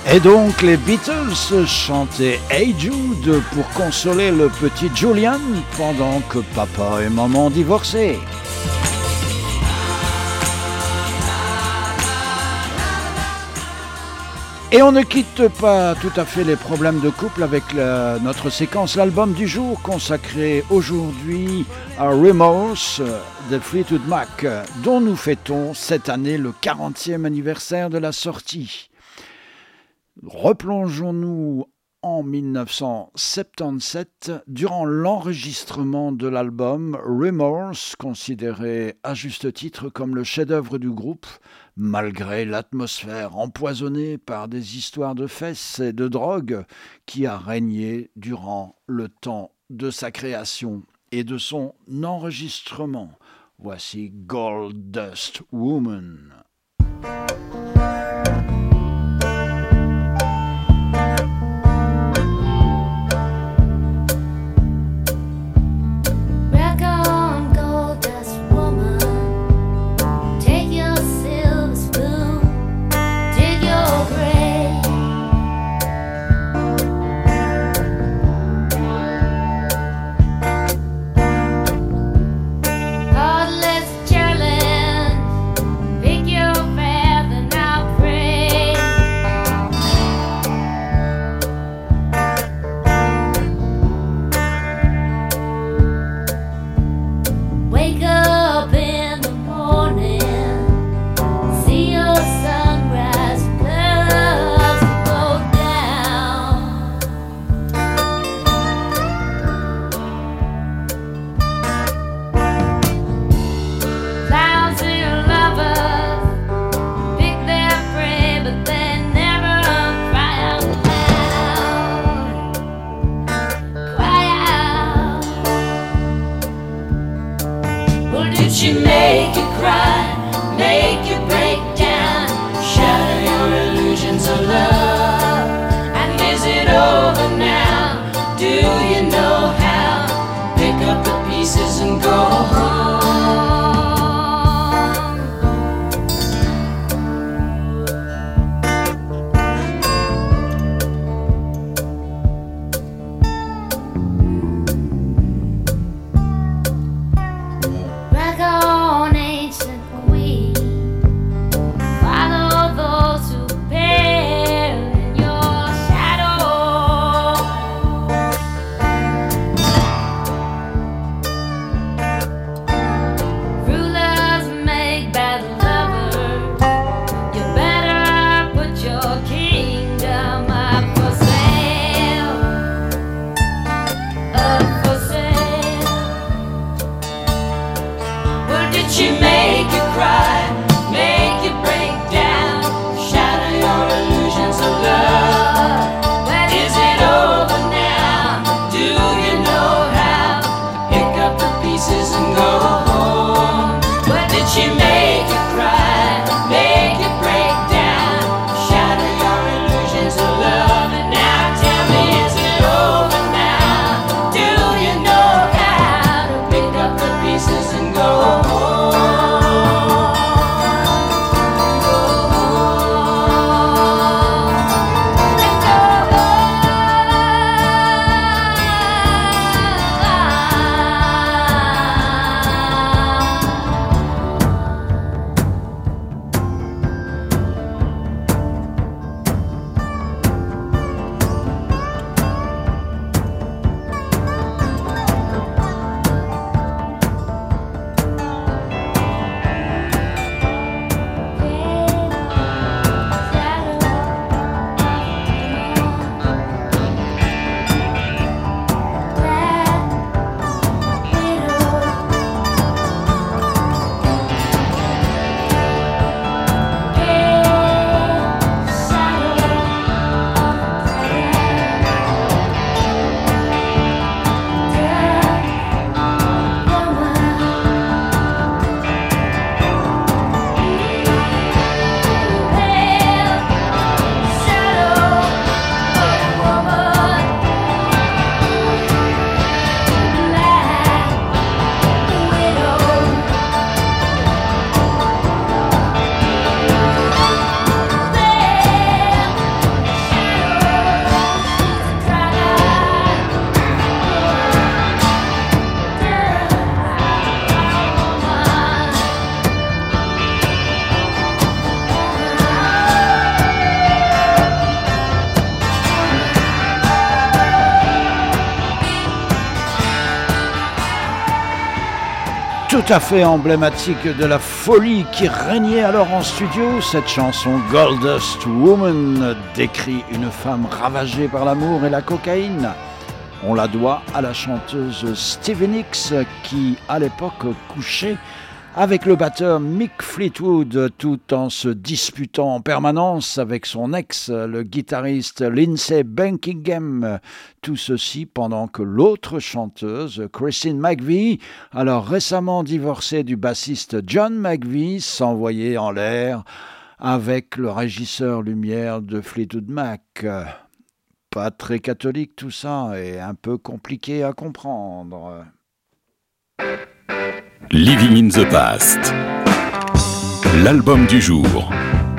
Et donc les Beatles chantaient Hey Jude pour consoler le petit Julian pendant que papa et maman divorçaient. Et on ne quitte pas tout à fait les problèmes de couple avec notre séquence, l'album du jour consacré aujourd'hui à Remorse de Fleetwood Mac, dont nous fêtons cette année le 40e anniversaire de la sortie. Replongeons-nous en 1977, durant l'enregistrement de l'album Remorse, considéré à juste titre comme le chef-d'œuvre du groupe, malgré l'atmosphère empoisonnée par des histoires de fesses et de drogue qui a régné durant le temps de sa création et de son enregistrement. Voici Gold Dust Woman. She make you cry, make you break down, shatter your illusions of love. And is it over now? Do you know how? Pick up the pieces and go home. à fait emblématique de la folie qui régnait alors en studio. Cette chanson Goldust Woman décrit une femme ravagée par l'amour et la cocaïne. On la doit à la chanteuse Stevie Nicks qui, à l'époque, couchait avec le batteur Mick Fleetwood tout en se disputant en permanence avec son ex, le guitariste Lindsey Buckingham. Tout ceci pendant que l'autre chanteuse, Christine McVie, alors récemment divorcée du bassiste John McVie, s'envoyait en l'air avec le régisseur lumière de Fleetwood Mac. Pas très catholique tout ça et un peu compliqué à comprendre. Living in the Past, l'album du jour.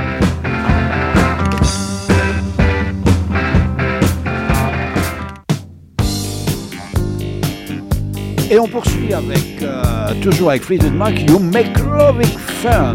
Et on poursuit avec, toujours avec Fleetwood Mac, You Make Loving Fun.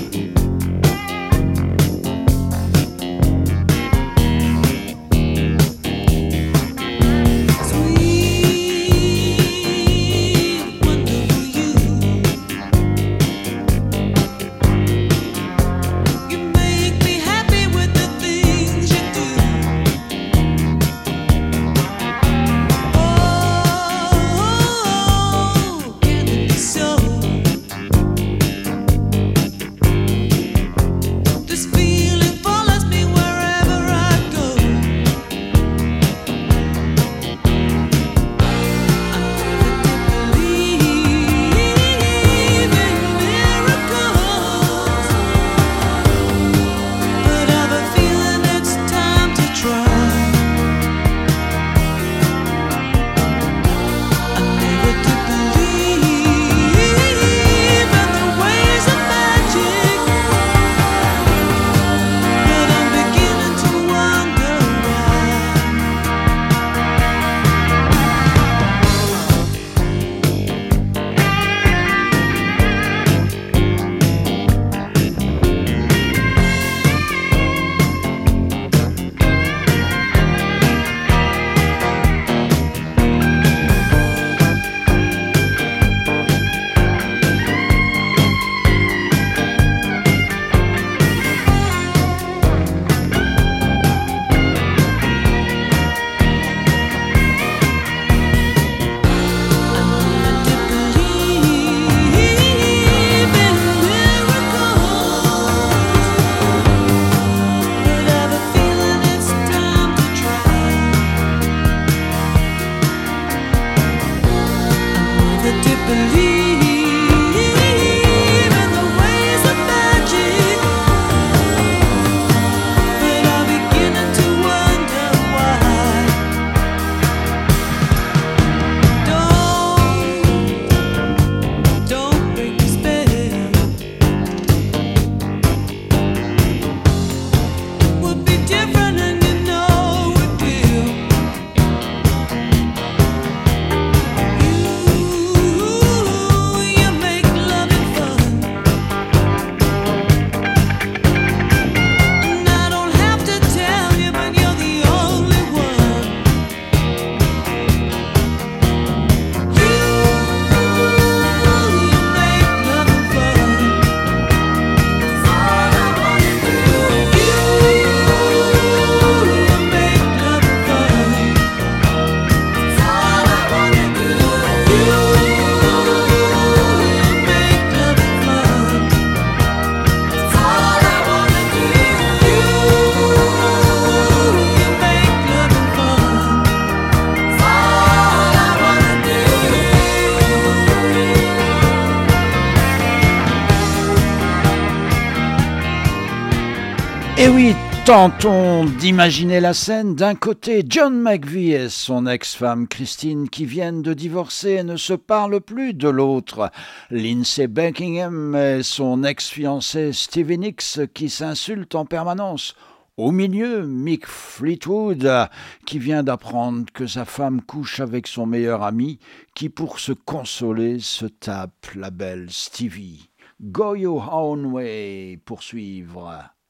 Et oui, tentons d'imaginer la scène. D'un côté, John McVie et son ex-femme Christine qui viennent de divorcer et ne se parlent plus. De l'autre, Lindsey Buckingham et son ex-fiancé Stevie Nicks qui s'insultent en permanence. Au milieu, Mick Fleetwood qui vient d'apprendre que sa femme couche avec son meilleur ami qui, pour se consoler, se tape la belle Stevie. Go your own way, poursuivre.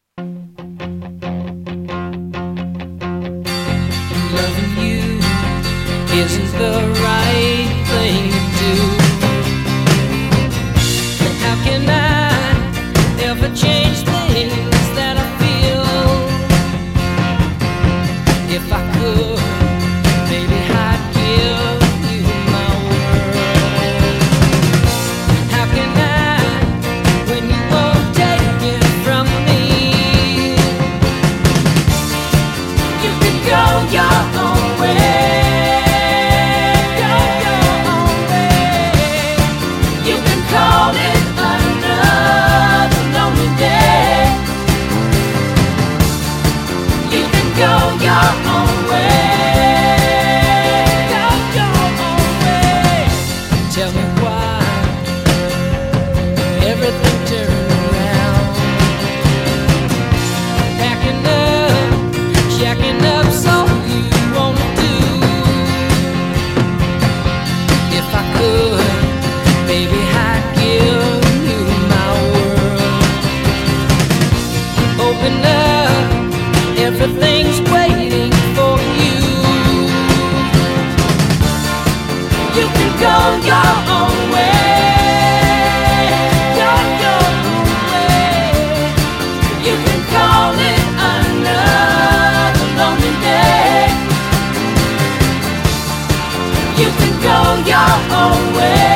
Loving you isn't the right thing to do. that's all you wanna do. If I could, baby, I'd give you my world. Open up, everything's waiting for you. You can go your own way, your own way. You can call it another lonely day. You can go your own way.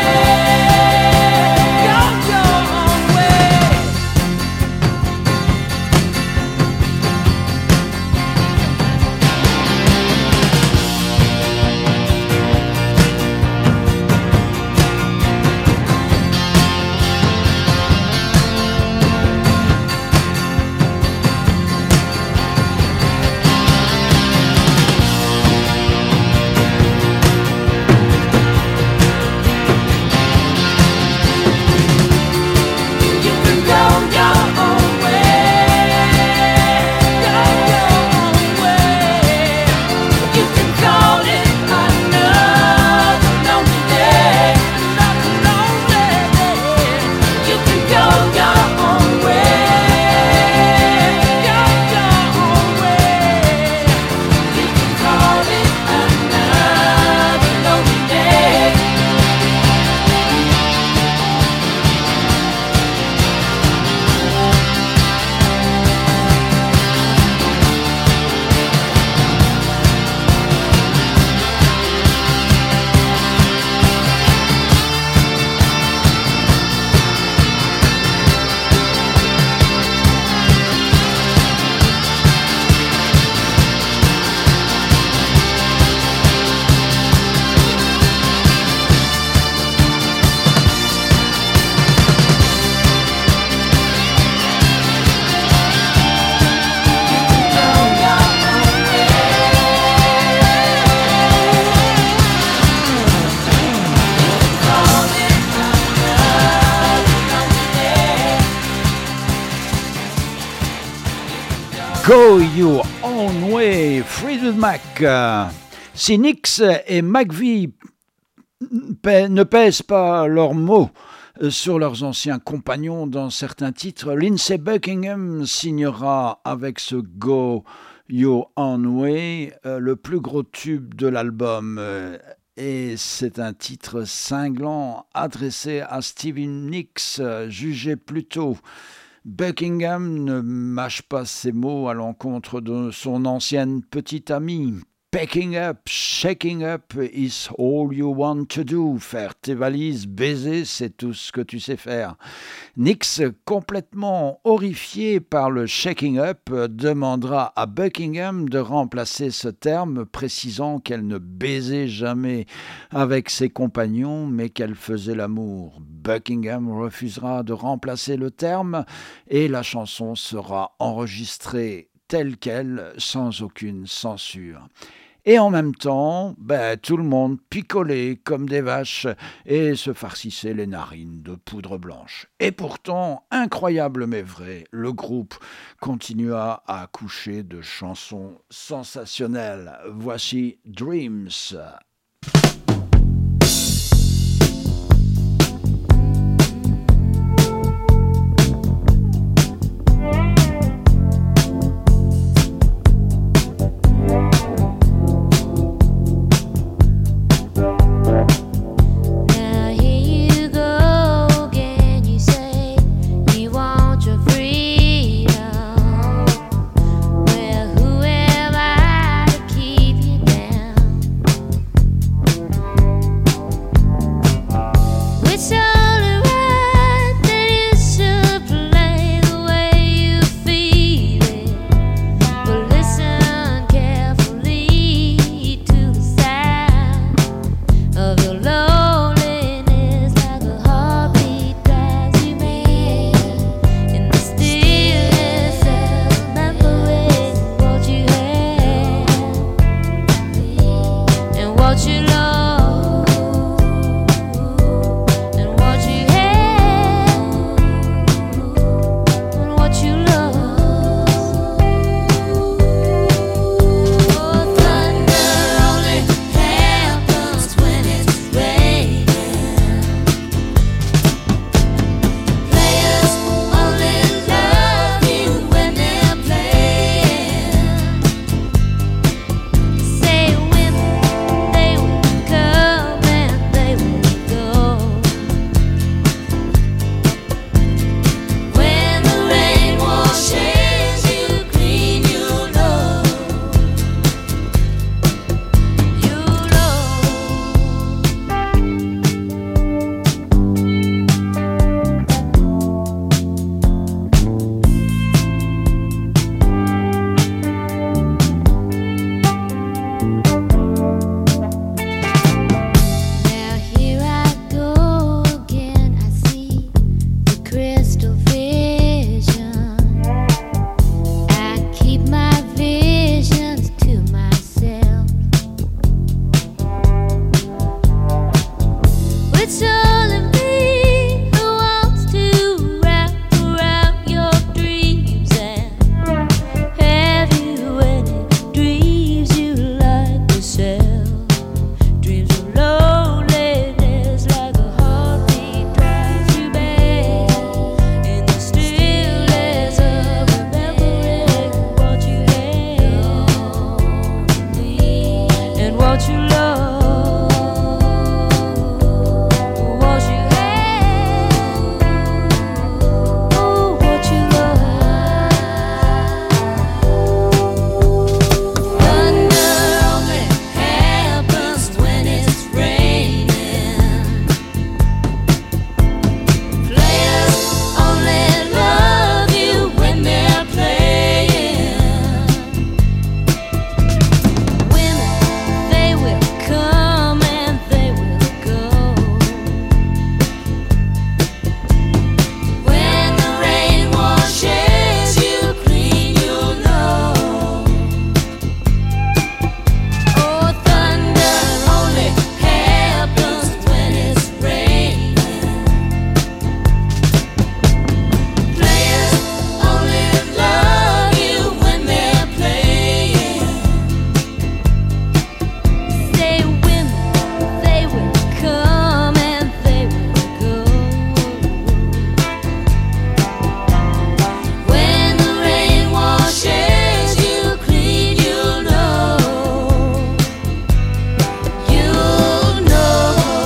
Go Your Own Way, Fleetwood Mac. Si Nix et McVie ne pèsent pas leurs mots sur leurs anciens compagnons dans certains titres, Lindsey Buckingham signera avec ce Go Your Own Way le plus gros tube de l'album. Et c'est un titre cinglant adressé à Stevie Nicks, jugé plus tôt. Buckingham ne mâche pas ses mots à l'encontre de son ancienne petite amie. Packing up, shaking up is all you want to do. Faire tes valises, baiser, c'est tout ce que tu sais faire. Nix, complètement horrifié par le shaking up, demandera à Buckingham de remplacer ce terme, précisant qu'elle ne baisait jamais avec ses compagnons, mais qu'elle faisait l'amour. Buckingham refusera de remplacer le terme et la chanson sera enregistrée telle quelle, sans aucune censure. Et en même temps, tout le monde picolait comme des vaches et se farcissait les narines de poudre blanche. Et pourtant, incroyable mais vrai, le groupe continua à accoucher de chansons sensationnelles. Voici Dreams. Well, who am I to keep you down? what you love, what you have, oh, what you love. Thunder only happens when it's raining. Players only love you when they're playing. Women, they will come and they will go. When the rain washes you clean, you'll know. Oh, thunder only happens when it's raining. Players only love you when they're playing. Say women, they will come and they will go. When the rain washes you clean, you'll know. You'll know.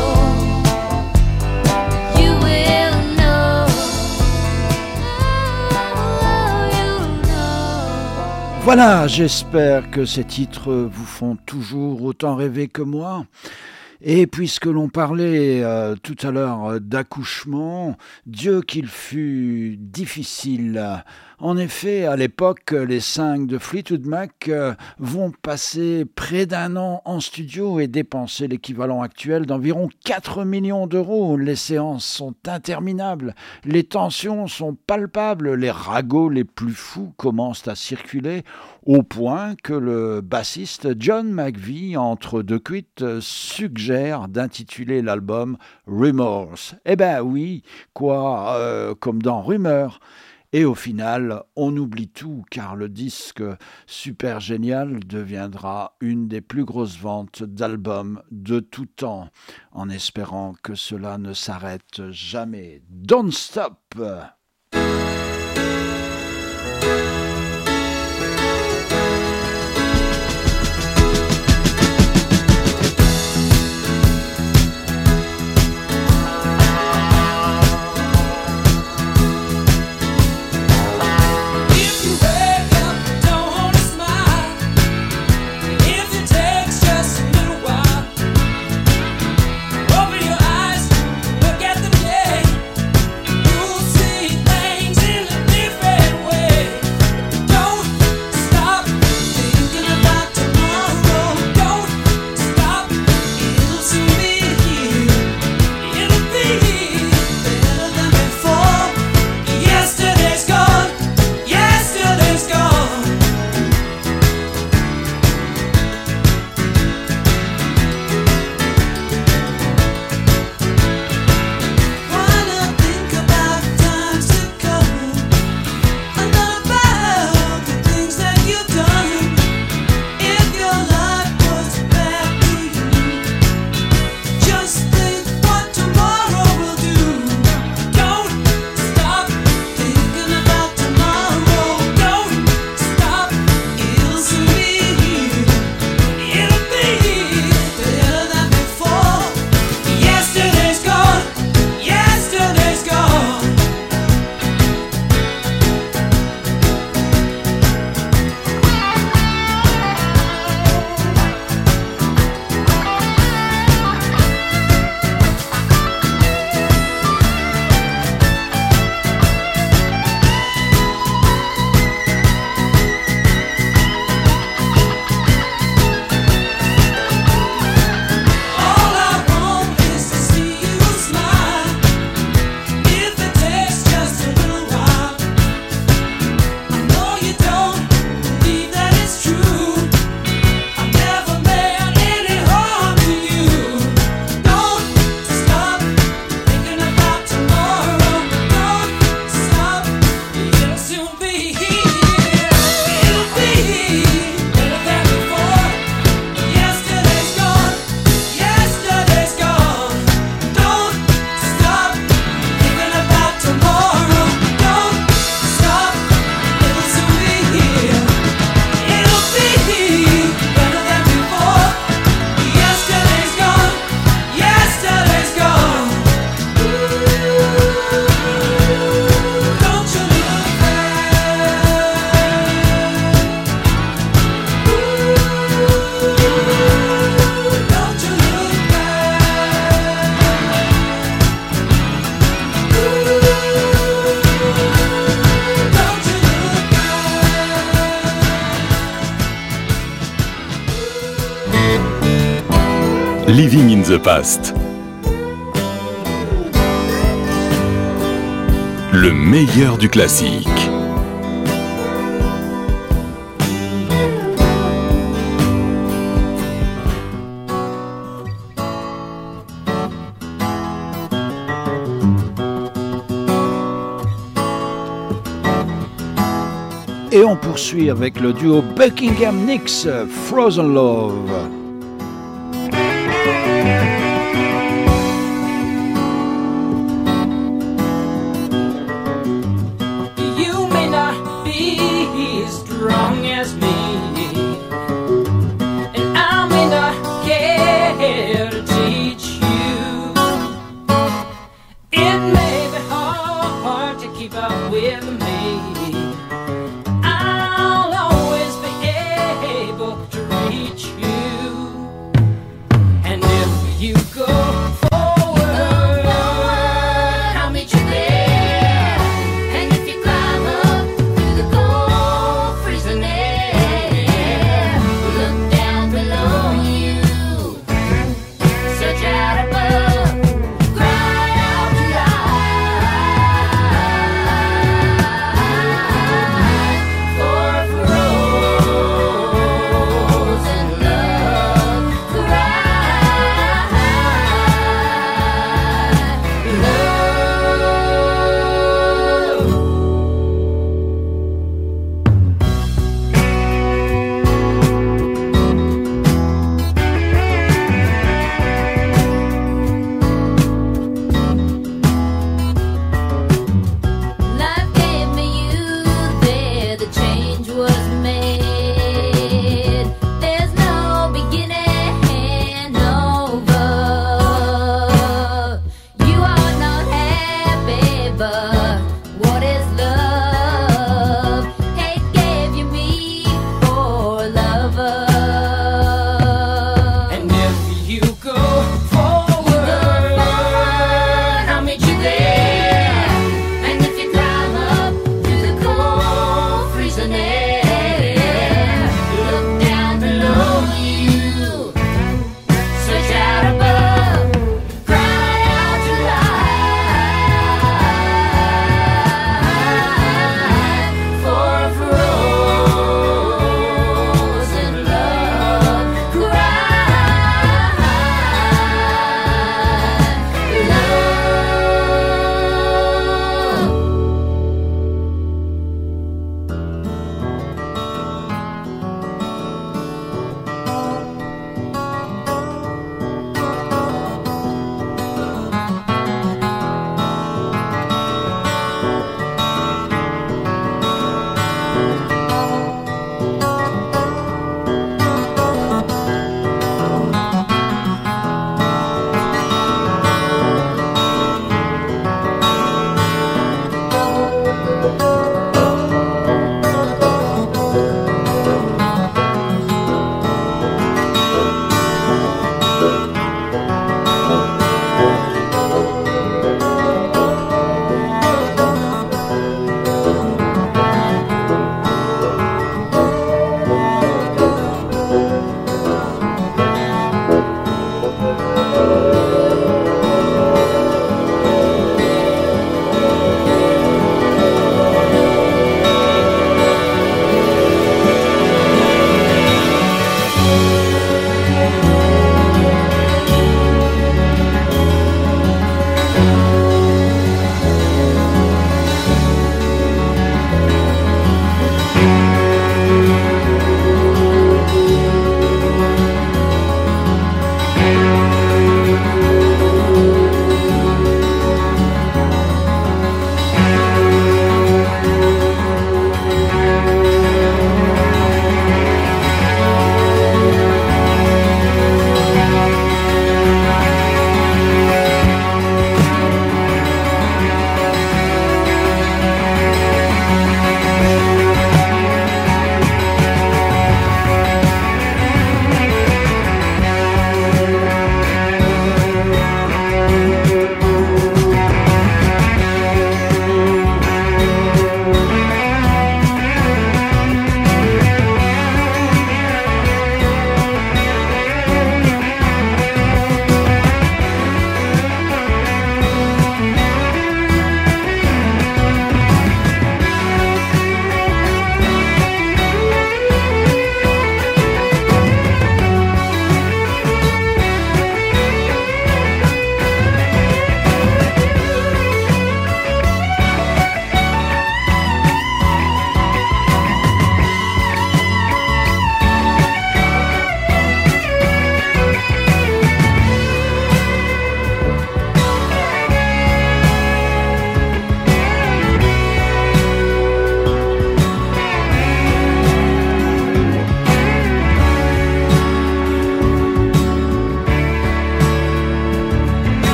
You will know. You'll know. Voilà, j'espère que ces titres vous font toujours autant rêver que moi. Et puisque l'on parlait tout à l'heure d'accouchement, Dieu qu'il fut difficile. En effet, à l'époque, les 5 de Fleetwood Mac vont passer près d'un an en studio et dépenser l'équivalent actuel d'environ 4 millions d'euros. Les séances sont interminables, les tensions sont palpables, les ragots les plus fous commencent à circuler, au point que le bassiste John McVie, entre deux cuites, suggère d'intituler l'album Rumors. Eh ben oui, quoi, comme dans Rumeurs. Et au final, on oublie tout, car le disque Super Génial deviendra une des plus grosses ventes d'albums de tout temps, en espérant que cela ne s'arrête jamais. Don't Stop! Open your eyes, look at the day. You'll see Living in the Past. Le meilleur du classique. Et on poursuit avec le duo Buckingham Nicks, Frozen Love. You may not be as strong as me, and I may not care to teach you. It may be hard to keep up with me. I'll always be able to reach you.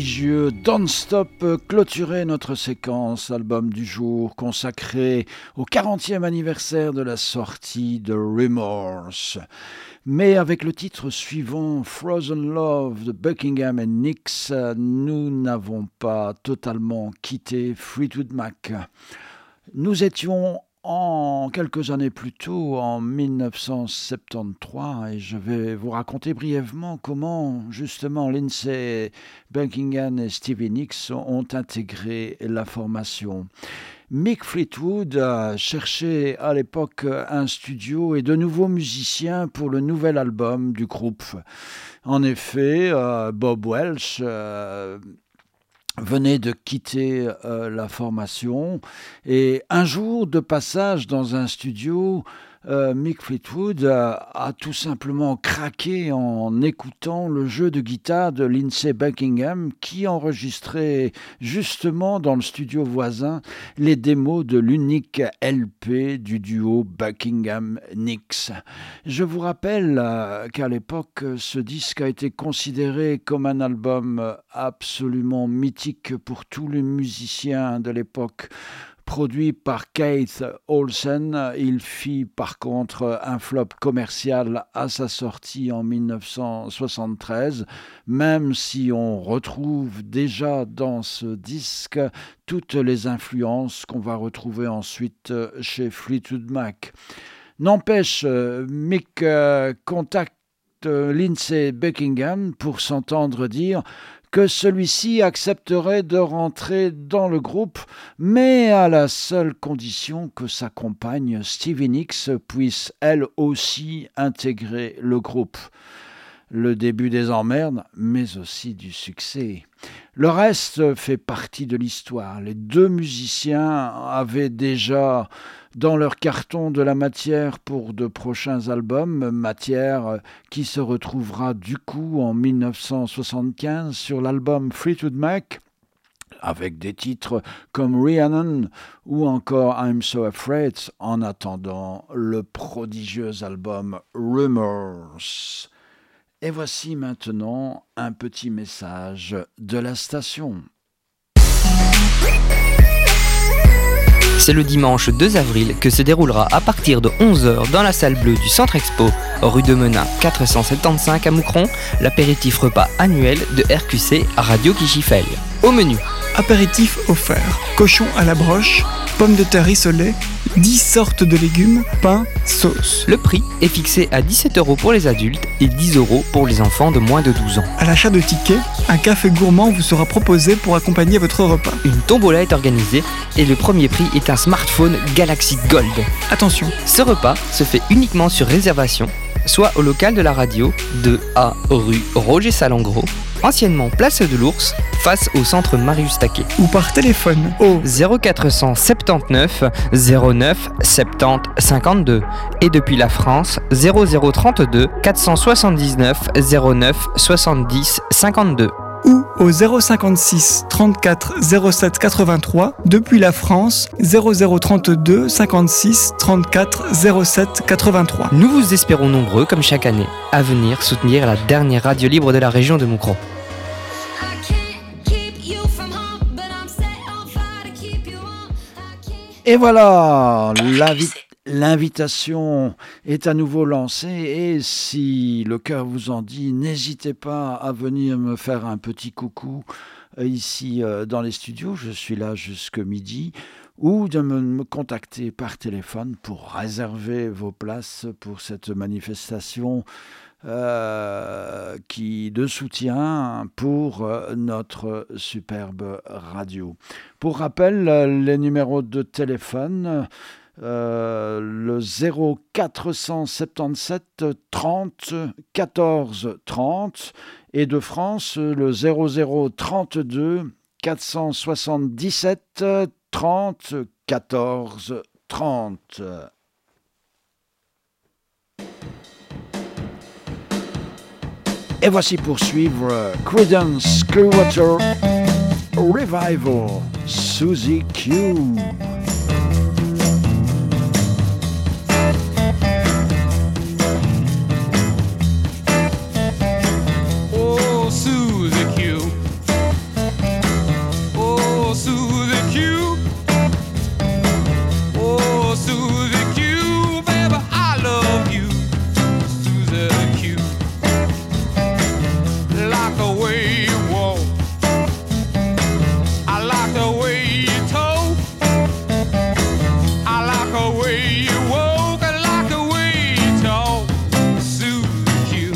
prodigieux Don't Stop clôturait notre séquence album du jour consacrée au 40e anniversaire de la sortie de Remorse. Mais avec le titre suivant, Frozen Love de Buckingham and Nicks, nous n'avons pas totalement quitté Fleetwood Mac. Nous étions quelques années plus tôt, en 1973, et je vais vous raconter brièvement comment justement Lindsey Buckingham et Stevie Nicks ont intégré la formation. Mick Fleetwood cherchait à l'époque un studio et de nouveaux musiciens pour le nouvel album du groupe. En effet, Bob Welch venait de quitter la formation et un jour de passage dans un studio, Mick Fleetwood a tout simplement craqué en écoutant le jeu de guitare de Lindsey Buckingham qui enregistrait justement dans le studio voisin les démos de l'unique LP du duo Buckingham-Nicks. Je vous rappelle qu'à l'époque, ce disque a été considéré comme un album absolument mythique pour tous les musiciens de l'époque. Produit par Keith Olsen, il fit par contre un flop commercial à sa sortie en 1973, même si on retrouve déjà dans ce disque toutes les influences qu'on va retrouver ensuite chez Fleetwood Mac. N'empêche, Mick contacte Lindsey Buckingham pour s'entendre dire que celui-ci accepterait de rentrer dans le groupe, mais à la seule condition que sa compagne Stevie Nicks puisse elle aussi intégrer le groupe. Le début des emmerdes, mais aussi du succès. Le reste fait partie de l'histoire. Les deux musiciens avaient déjà dans leur carton de la matière pour de prochains albums, matière qui se retrouvera du coup en 1975 sur l'album Fleetwood Mac, avec des titres comme Rhiannon ou encore I'm So Afraid, en attendant le prodigieux album Remorse. Et voici maintenant un petit message de la station. C'est le dimanche 2 avril que se déroulera à partir de 11h dans la salle bleue du Centre Expo, rue de Menin 475 à Moucron, l'apéritif repas annuel de RQC Radio Kichifel. Au menu, apéritif offert, cochon à la broche, pommes de terre rissolées, 10 sortes de légumes, pain, sauce. Le prix est fixé à 17 € pour les adultes et 10 € pour les enfants de moins de 12 ans. À l'achat de tickets, un café gourmand vous sera proposé pour accompagner votre repas. Une tombola est organisée et le premier prix est un smartphone Galaxy Gold. Attention, ce repas se fait uniquement sur réservation, soit au local de la radio, 2A rue Roger Salengro, anciennement place de l'Ours, face au centre Marius Taquet. Ou par téléphone au 0479 09 70 52 et depuis la France 0032 479 09 70 52. Ou au 056 34 07 83 depuis la France 0032 56 34 07 83. Nous vous espérons nombreux comme chaque année à venir soutenir la dernière radio libre de la région de Moucron. Et voilà, l'invitation est à nouveau lancée et si le cœur vous en dit, n'hésitez pas à venir me faire un petit coucou ici dans les studios, je suis là jusque midi, ou de me contacter par téléphone pour réserver vos places pour cette manifestation de soutien pour notre superbe radio. Pour rappel, les numéros de téléphone, le 0477 30 14 30 et de France, le 0032 477 30 14 30. Et voici pour suivre Creedence Clearwater Revival, Suzy Q. Oh, Suzy Q, way you walk, I like the way you talk. Soothes you.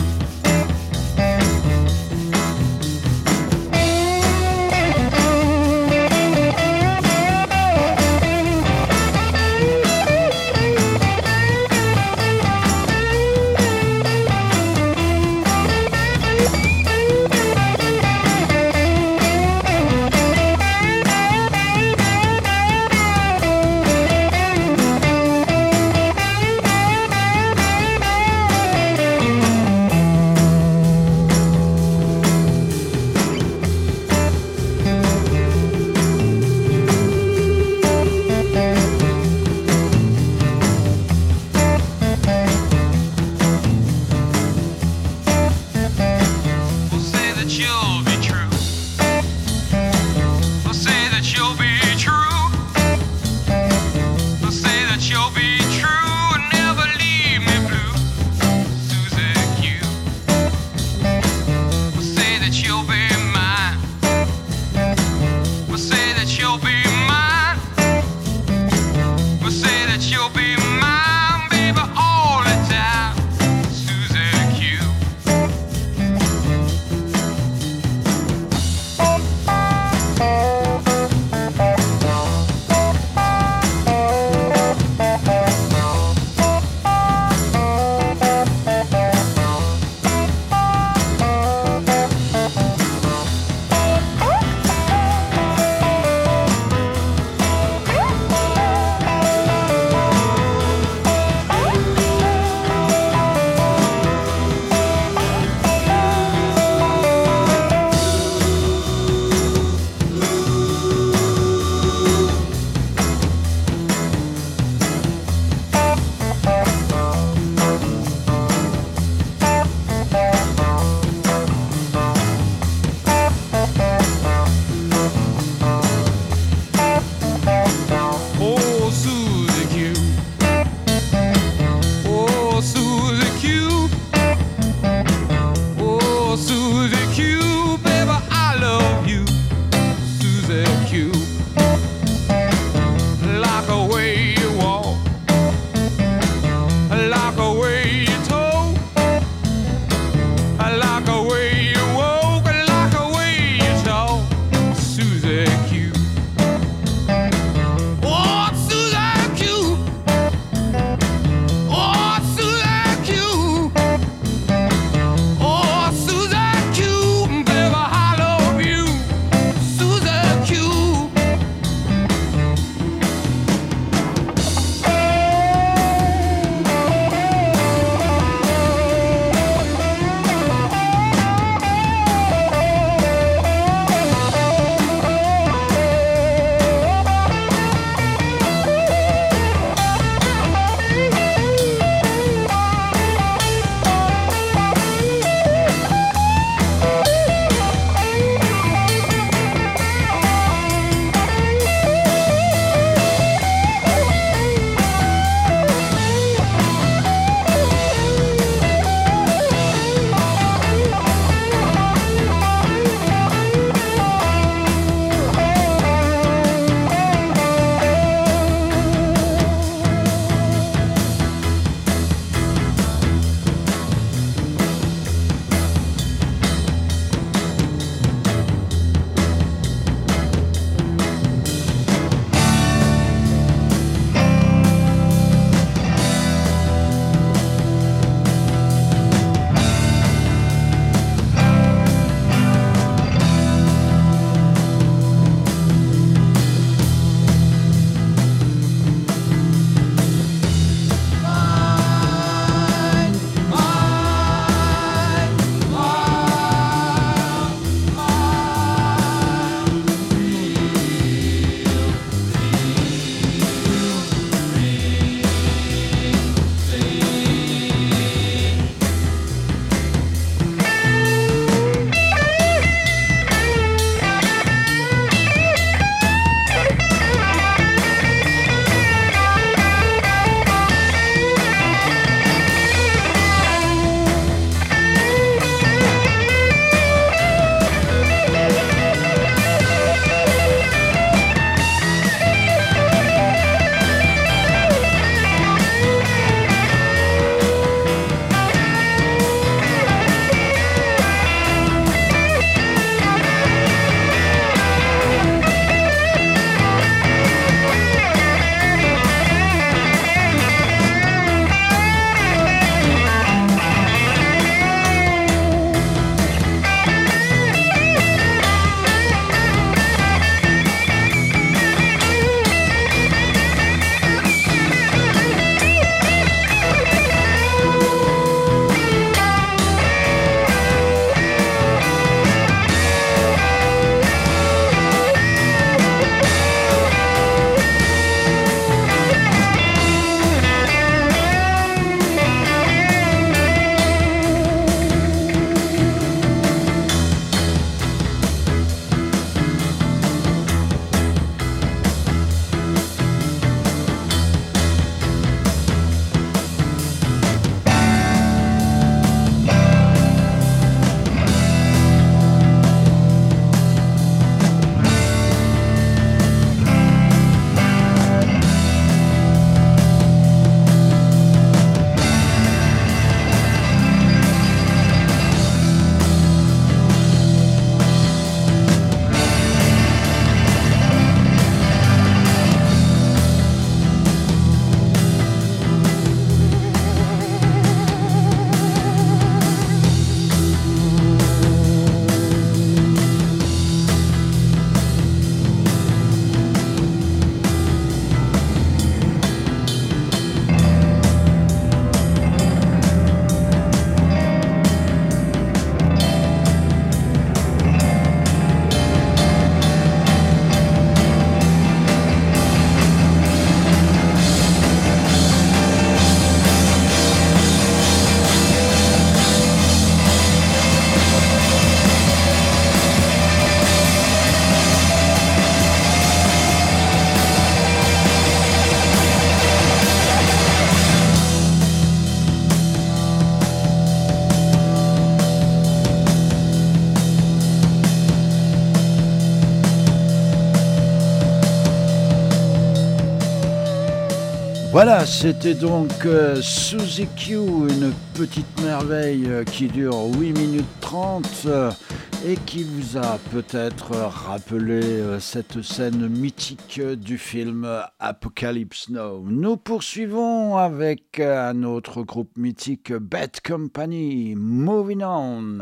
Voilà, c'était donc Suzy Q, une petite merveille qui dure 8 minutes 30 et qui vous a peut-être rappelé cette scène mythique du film Apocalypse Now. Nous poursuivons avec un autre groupe mythique, Bad Company, Moving On.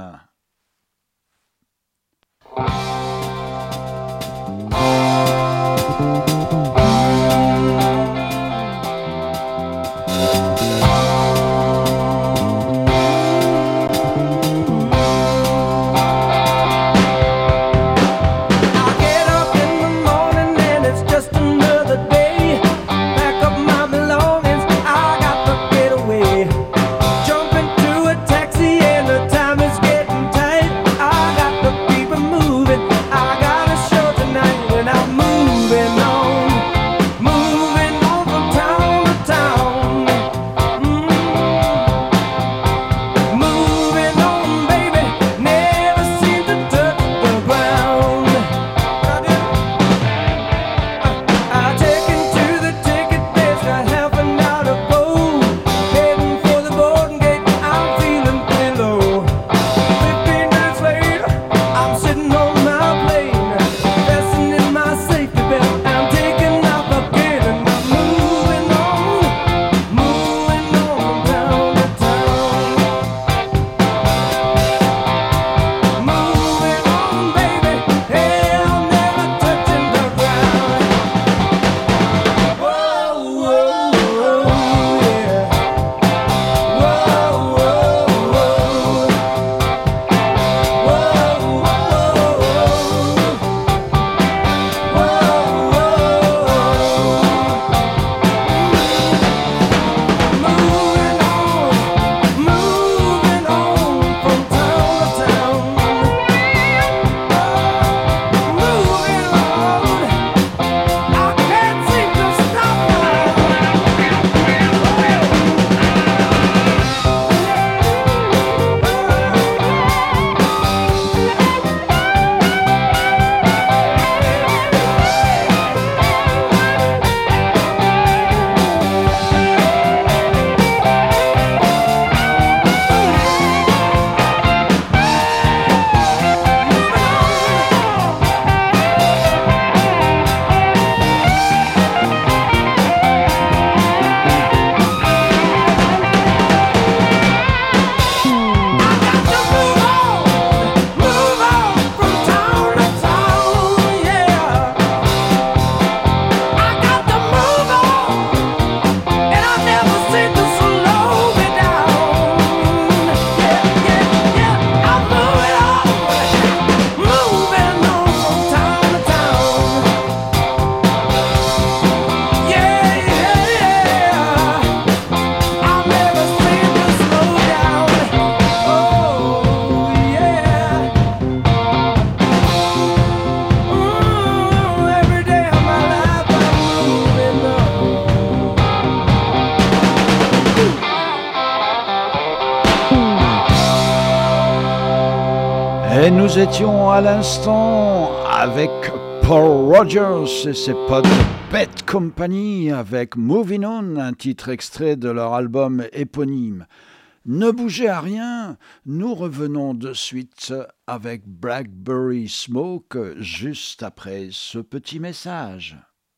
Et nous étions à l'instant avec Paul Rogers et ses potes Bad Company avec Moving On, un titre extrait de leur album éponyme. Ne bougez à rien, nous revenons de suite avec Blackberry Smoke juste après ce petit message.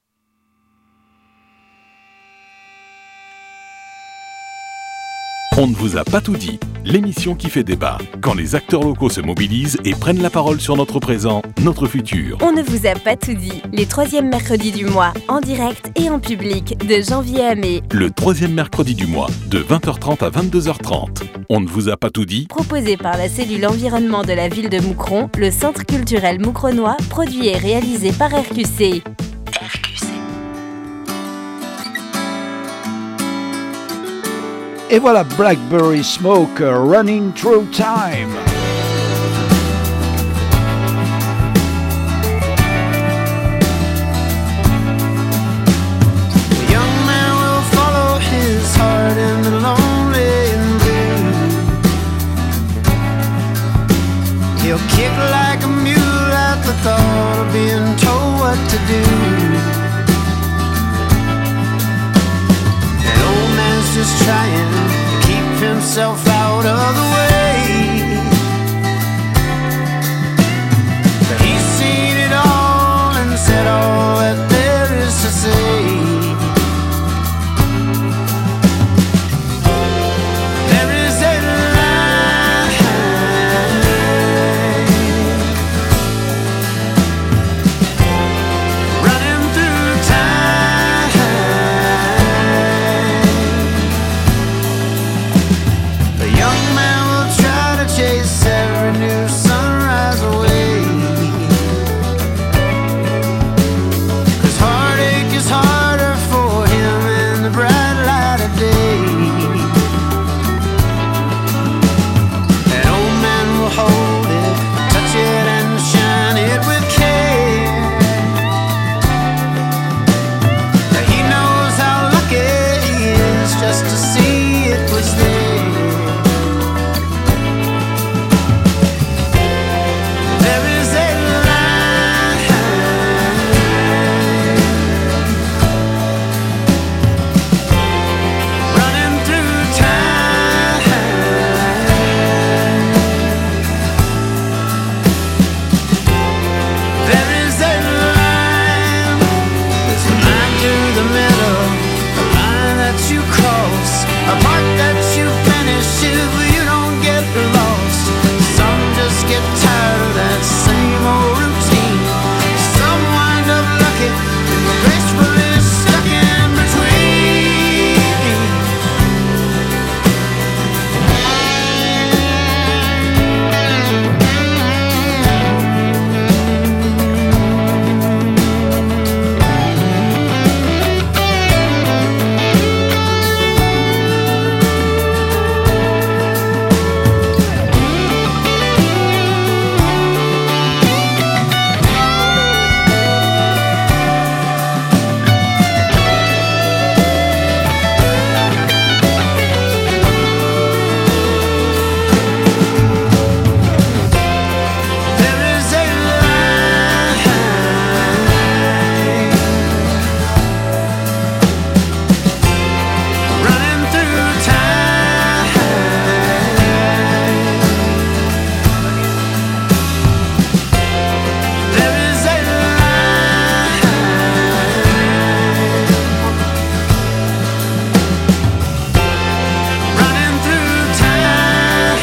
On ne vous a pas tout dit, l'émission qui fait débat, quand les acteurs locaux se mobilisent et prennent la parole sur notre présent, notre futur. On ne vous a pas tout dit, les 3e mercredis du mois, en direct et en public, de janvier à mai. Le 3e mercredi du mois, de 20h30 à 22h30. On ne vous a pas tout dit. Proposé par la cellule environnement de la ville de Moucron, le Centre culturel moucronois, produit et réalisé par RQC. Et voilà Blackberry Smoke, Running Through Time. The young man will follow his heart in the lonely and blue. He'll kick like a mule at the thought of being told what to do. trying to keep himself out of the way. But he's seen it all and said all that there is to say. There is a line running through time. A young man will try to chase every new sunrise away. 'Cause heartache is harder for him in the bright light of day. An old man will hold it, touch it and shine it with care. He knows how lucky he is just to see it was there. There is a line running through time. There is a line, there's a line through the middle, a line that you cross, a mark that you finish if you don't get lost. Some just get tired of that same old routine. Some wind up lucky and gracefully stuck in between. There is a line running through time. There is a line running through time.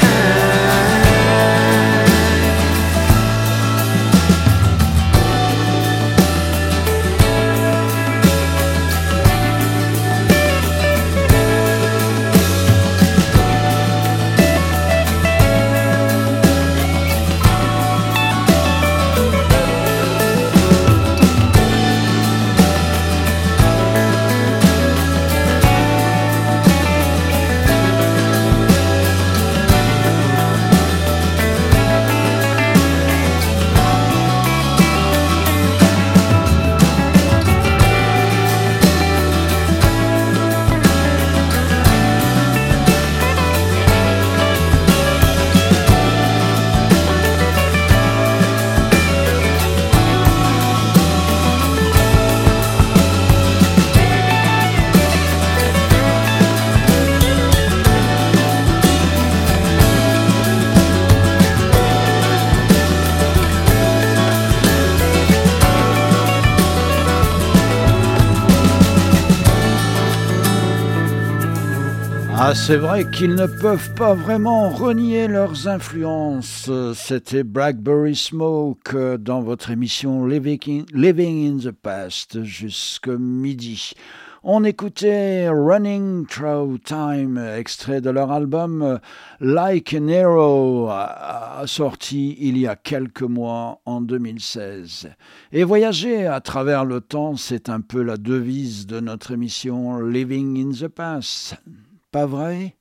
Ah, c'est vrai qu'ils ne peuvent pas vraiment renier leurs influences. C'était Blackberry Smoke dans votre émission Living in the Past jusque midi. On écoutait Running Through Time, extrait de leur album Like an Arrow, sorti il y a quelques mois en 2016. Et voyager à travers le temps, c'est un peu la devise de notre émission Living in the Past. Pas vrai?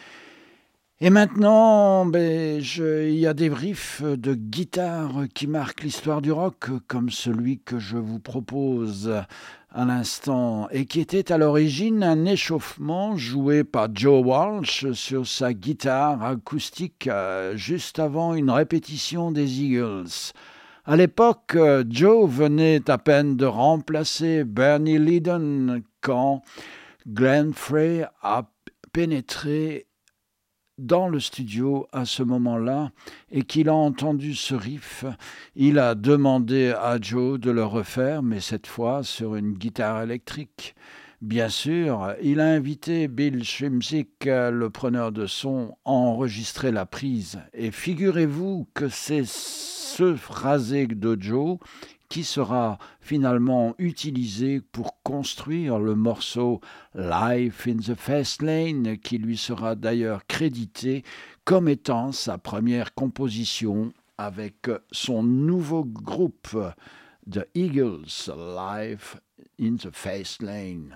Et maintenant, il y a des riffs de guitare qui marquent l'histoire du rock, comme celui que je vous propose à l'instant, et qui était à l'origine un échauffement joué par Joe Walsh sur sa guitare acoustique juste avant une répétition des Eagles. À l'époque, Joe venait à peine de remplacer Bernie Leadon quand Glenn Frey a pénétré dans le studio à ce moment-là et qu'il a entendu ce riff, il a demandé à Joe de le refaire, mais cette fois sur une guitare électrique. Bien sûr, il a invité Bill Szymczyk, le preneur de son, à enregistrer la prise. Et figurez-vous que c'est ce phrasé de Joe qui sera finalement utilisé pour construire le morceau Life in the Fast Lane, qui lui sera d'ailleurs crédité comme étant sa première composition avec son nouveau groupe, The Eagles, Life in the Fast Lane.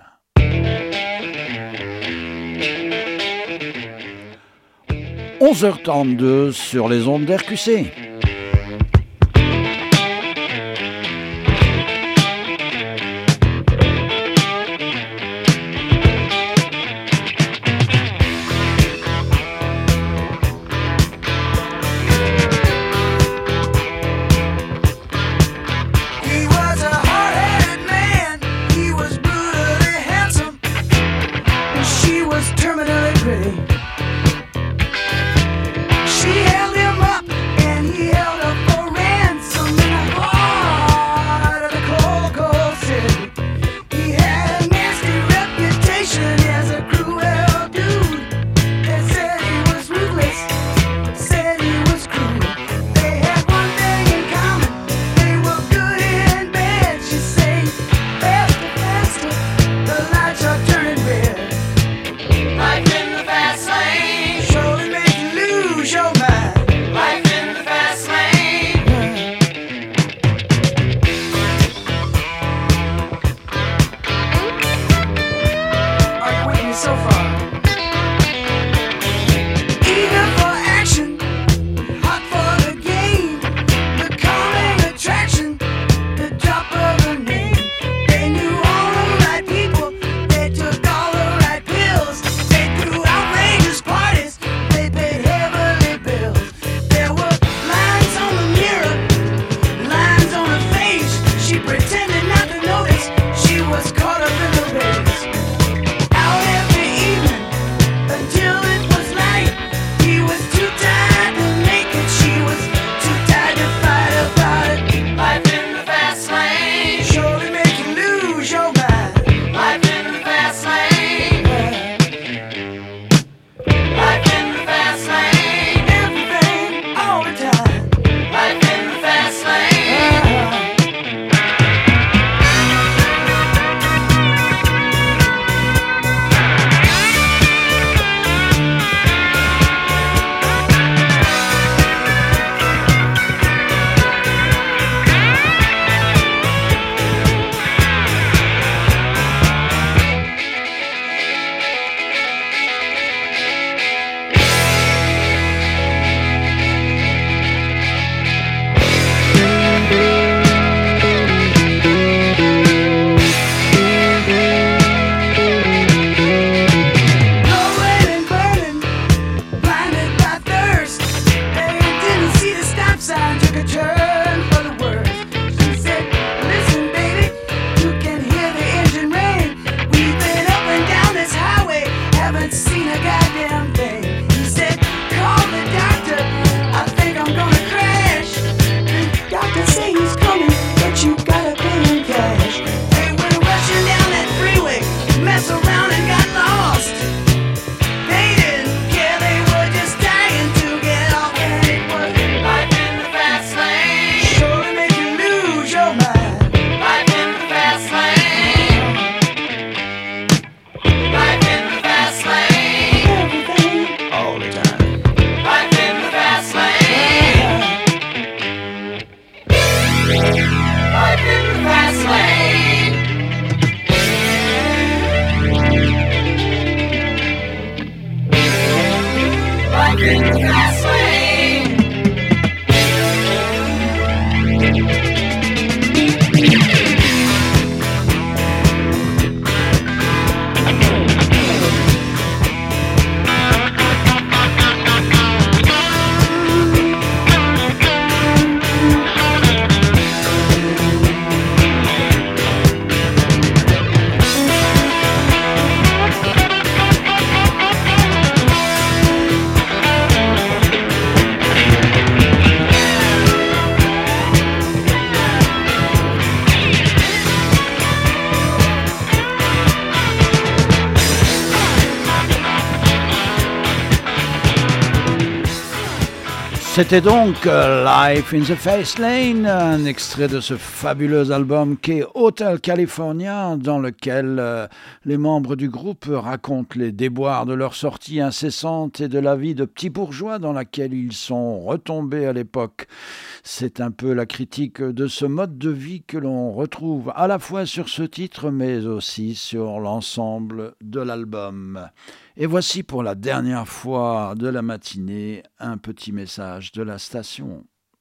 11h32 sur les ondes d'RQC. C'était donc Life in the Fast Lane, un extrait de ce fabuleux album qu'est Hotel California, dans lequel les membres du groupe racontent les déboires de leur sortie incessante et de la vie de petits bourgeois dans laquelle ils sont retombés à l'époque. C'est un peu la critique de ce mode de vie que l'on retrouve à la fois sur ce titre, mais aussi sur l'ensemble de l'album. Et voici pour la dernière fois de la matinée un petit message de la station.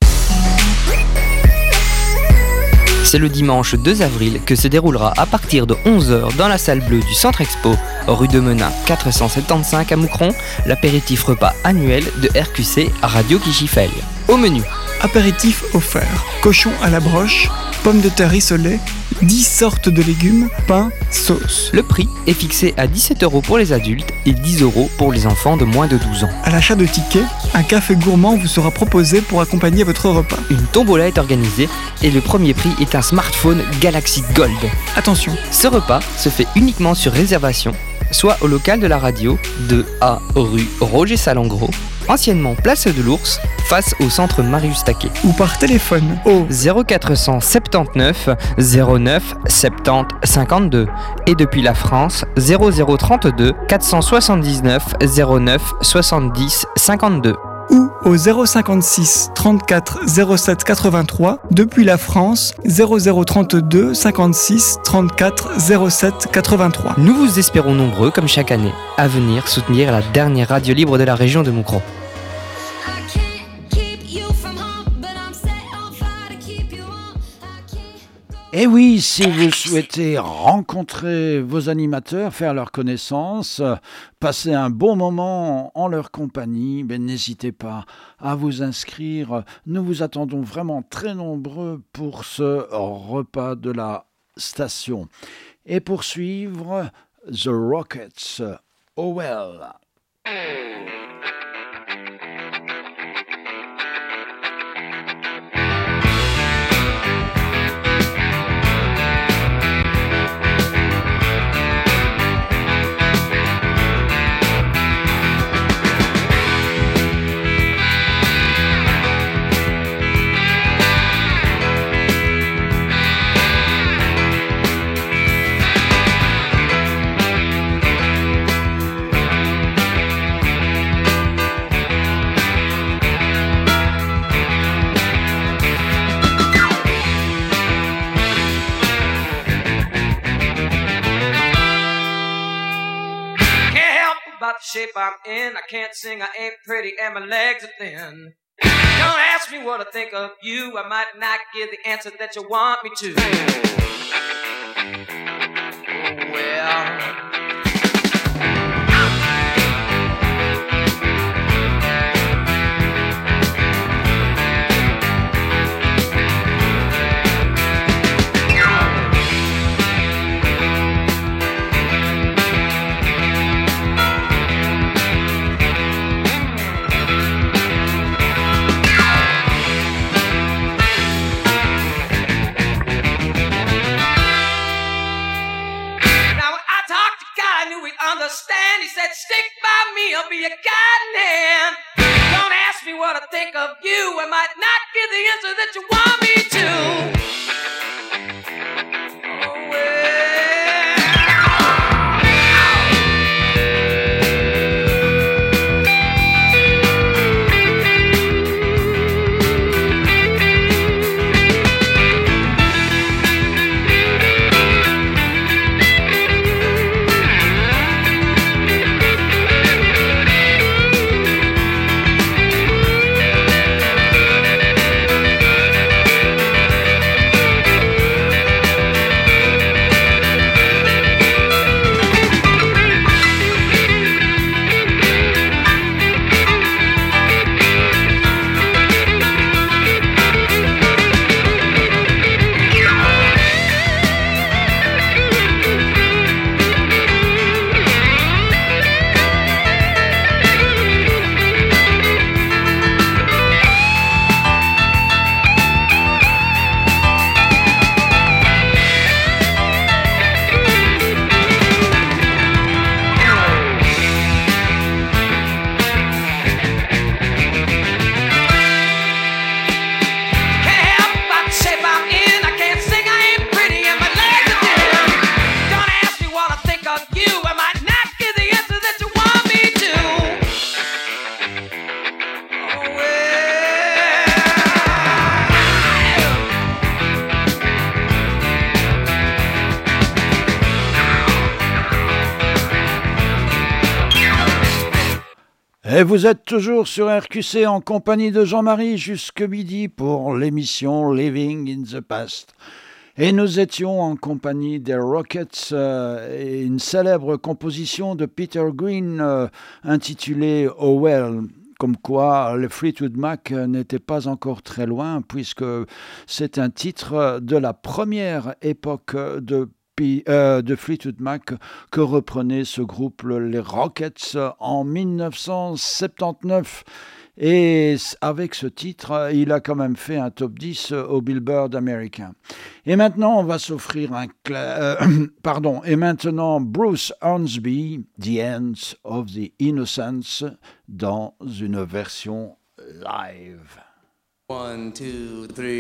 C'est le dimanche 2 avril que se déroulera à partir de 11h dans la salle bleue du Centre Expo, rue de Menin 475 à Moucron, l'apéritif repas annuel de RQC Radio Kichifel. Au menu, apéritif offert, cochon à la broche, pommes de terre rissolées, 10 sortes de légumes, pain, sauce. Le prix est fixé à 17 € pour les adultes et 10 € pour les enfants de moins de 12 ans. À l'achat de tickets, un café gourmand vous sera proposé pour accompagner votre repas. Une tombola est organisée et le premier prix est un smartphone Galaxy Gold. Attention, ce repas se fait uniquement sur réservation, soit au local de la radio, 2A rue Roger Salengro, anciennement place de l'Ours, face au centre Marius Taquet. Ou par téléphone au 0479 09 70 52 et depuis la France 0032 479 09 70 52. Ou au 056 34 07 83 depuis la France 0032 56 34 07 83. Nous vous espérons nombreux comme chaque année à venir soutenir la dernière radio libre de la région de Moucron. Et oui, si vous souhaitez rencontrer vos animateurs, faire leur connaissance, passer un bon moment en leur compagnie, n'hésitez pas à vous inscrire. Nous vous attendons vraiment très nombreux pour ce repas de la station. Et pour suivre, The Rockets, Oh Well. About the shape I'm in, I can't sing, I ain't pretty, and my legs are thin. Don't ask me what I think of you, I might not give the answer that you want me to. Oh well. Understand, he said, stick by me, I'll be your guiding hand. Don't ask me what I think of you, I might not give the answer that you want me to. Oh, well. Et vous êtes toujours sur RQC en compagnie de Jean-Marie jusque midi pour l'émission Living in the Past. Et nous étions en compagnie des Rockets et une célèbre composition de Peter Green intitulée Oh Well. Comme quoi, le Fleetwood Mac n'était pas encore très loin puisque c'est un titre de la première époque de Fleetwood Mac que reprenait ce groupe, les Rockets, en 1979. Et avec ce titre, il a quand même fait un top 10 au Billboard américain. Et maintenant, on va s'offrir et maintenant, Bruce Hornsby, The Ends of the Innocence, dans une version live. 1, 2, 3.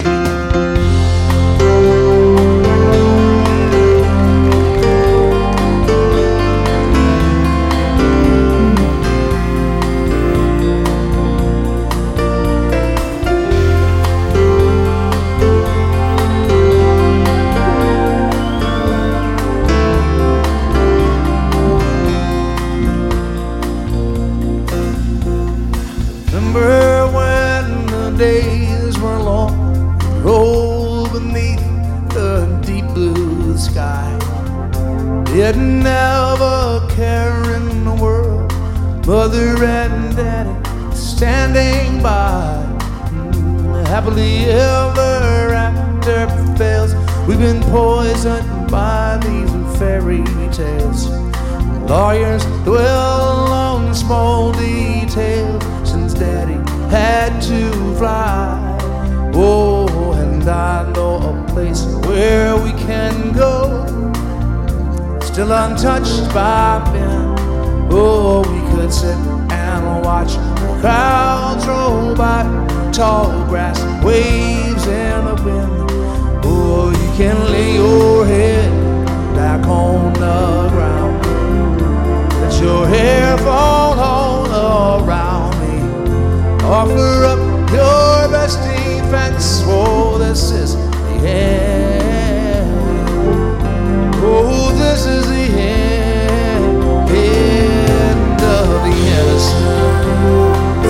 Days were long, rolled beneath the deep blue sky. Didn't have a care in the world, mother and daddy standing by. Happily ever after fails, we've been poisoned by these fairy tales. Lawyers dwell on small details since daddy had to fly. Oh, and I know a place where we can go, still untouched by men. Oh, we could sit and watch the crowds roll by, tall grass waves in the wind. Oh, you can lay your head back on the ground, let your hair fall all around me. Offer up your best defense. Oh, this is the end. Oh, this is the end of the innocence.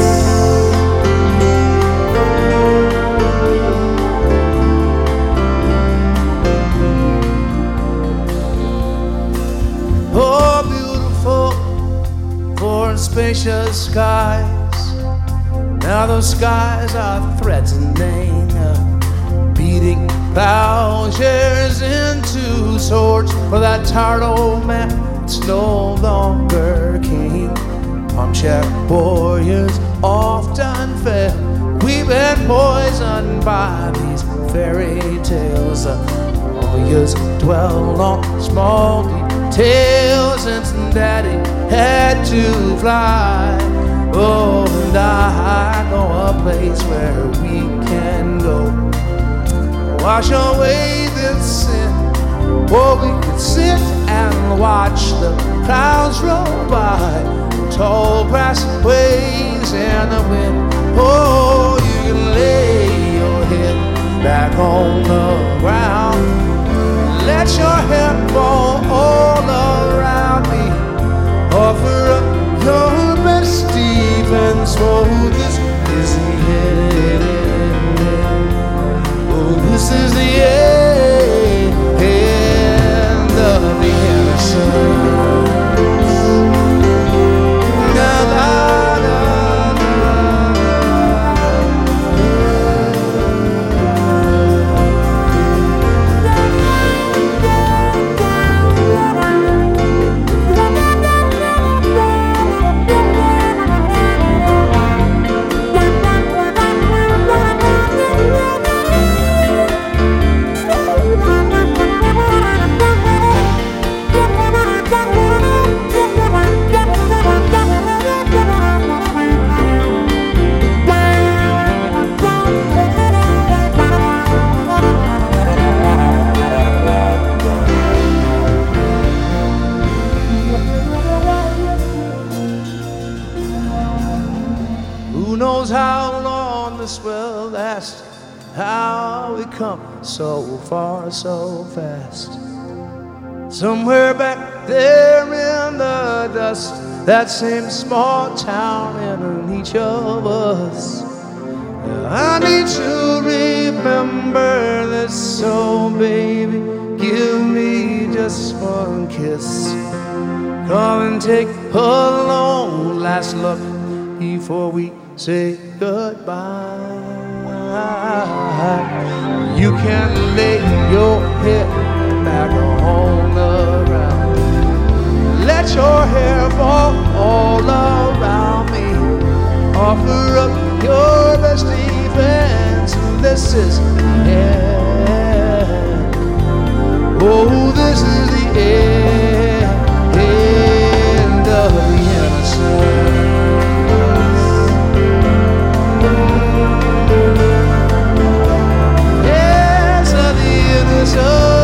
Oh, beautiful for spacious skies. Now those skies are threatening, beating plowshares into swords for that tired old man that's no longer king. Armchair warriors often fail. We've been poisoned by these fairy tales. Warriors dwell on small details since daddy had to fly. Oh, and I know a place where we can go, wash away this sin. Or we could sit and watch the clouds roll by, tall grass waves in the wind. Oh, you can lay your head back on the ground, let your hair fall all around me. Offer up your best defense. Oh, this is the end. Oh, this is the end of the innocence. La, la, la, how long this will last, how we come so far so fast. Somewhere back there in the dust, that same small town in each of us. I need to remember this, so baby, give me just one kiss. Come and take a long last look before we say goodbye. You can lay your head back on the ground. Let your hair fall all around me. Offer up your best defense. This is the end. Oh, this is the end of the innocence. Yes, of the innocence.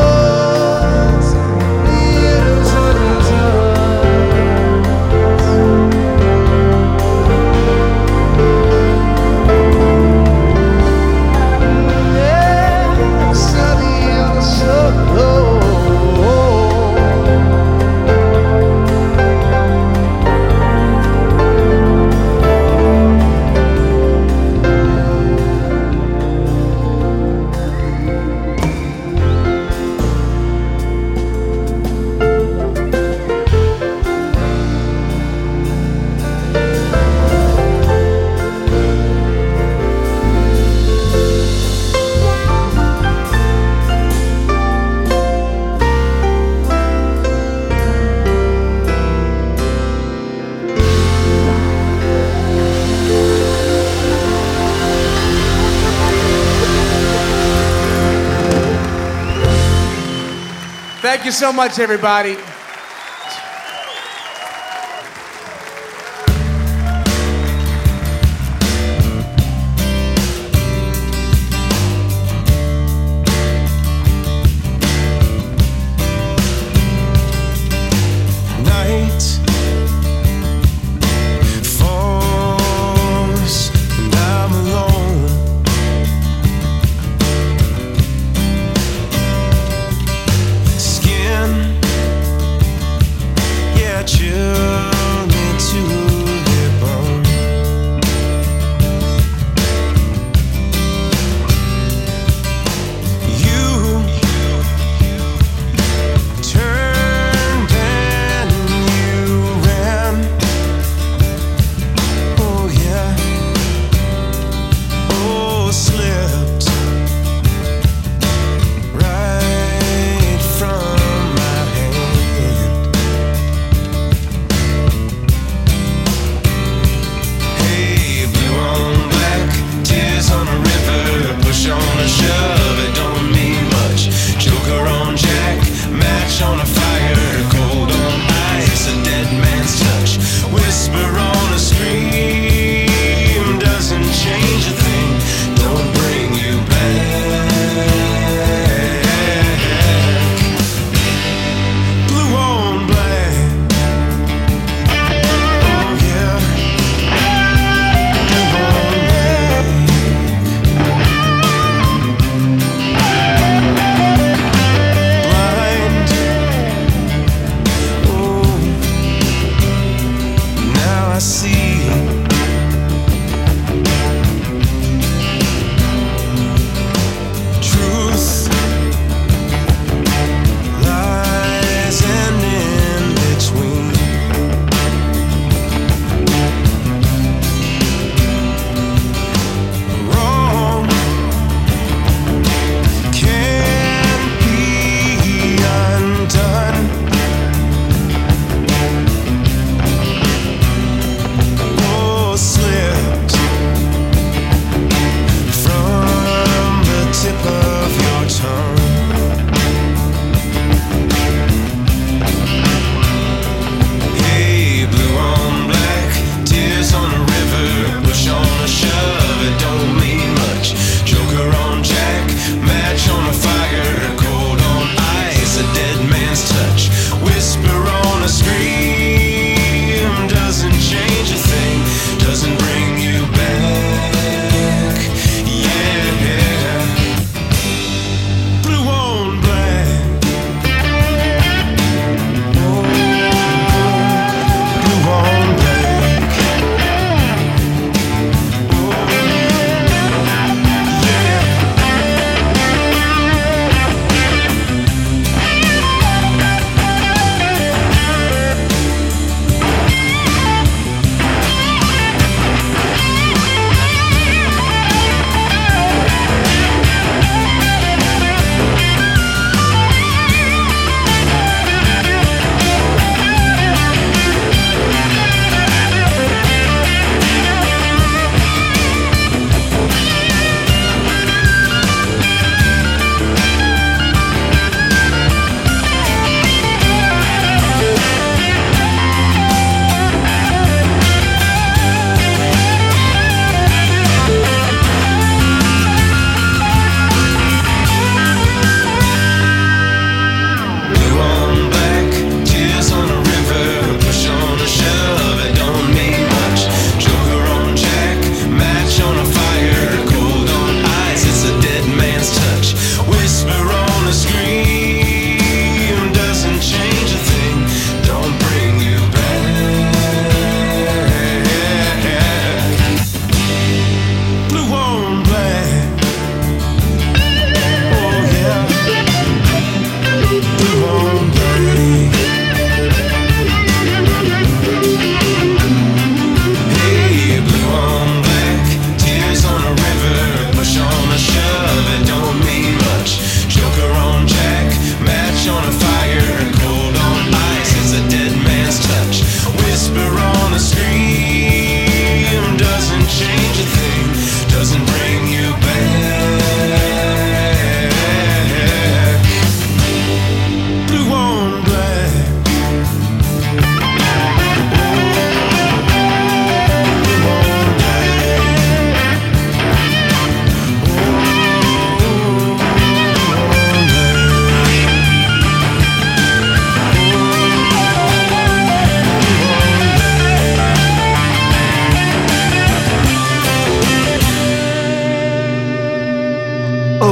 Thank you so much, everybody.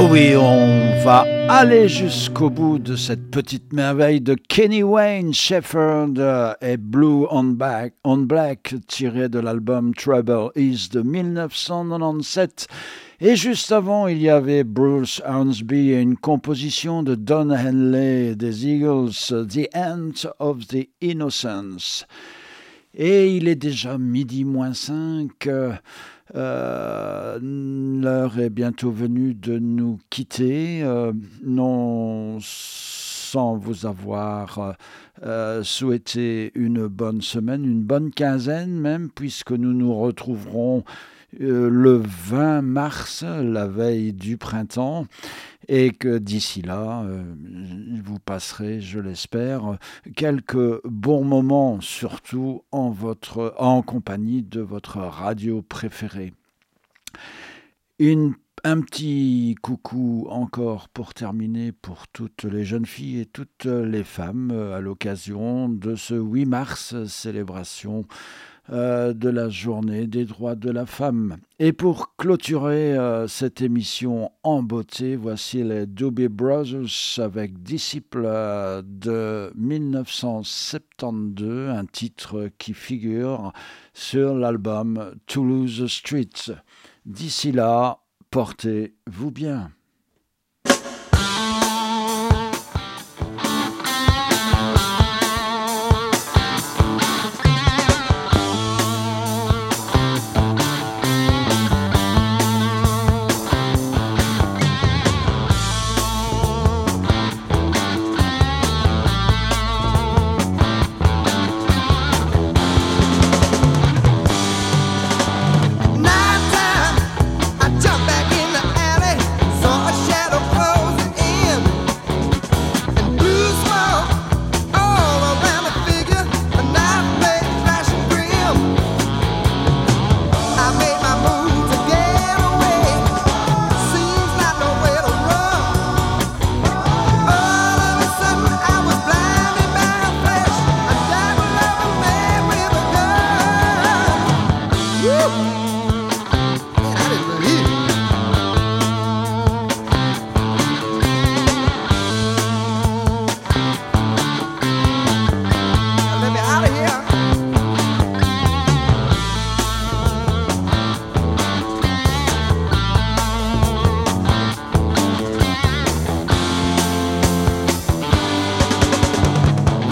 oui, on va aller jusqu'au bout de cette petite merveille de Kenny Wayne Shepherd et Blue on Black tiré de l'album Trouble Is de 1997. Et juste avant, il y avait Bruce Hornsby et une composition de Don Henley des Eagles, The End of the Innocence. Et il est déjà 12:05. L'heure est bientôt venue de nous quitter, non sans vous avoir souhaité une bonne semaine, une bonne quinzaine même, puisque nous nous retrouverons le 20 mars, la veille du printemps, et que d'ici là, vous passerez, je l'espère, quelques bons moments, surtout en compagnie de votre radio préférée. Un petit coucou encore pour terminer pour toutes les jeunes filles et toutes les femmes à l'occasion de ce 8 mars, célébration de la journée des droits de la femme. Et pour clôturer cette émission en beauté, voici les Doobie Brothers avec Disciple de 1972, un titre qui figure sur l'album Toulouse Street. D'ici là, portez-vous bien.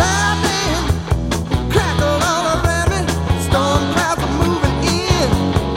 Storm clouds are moving in.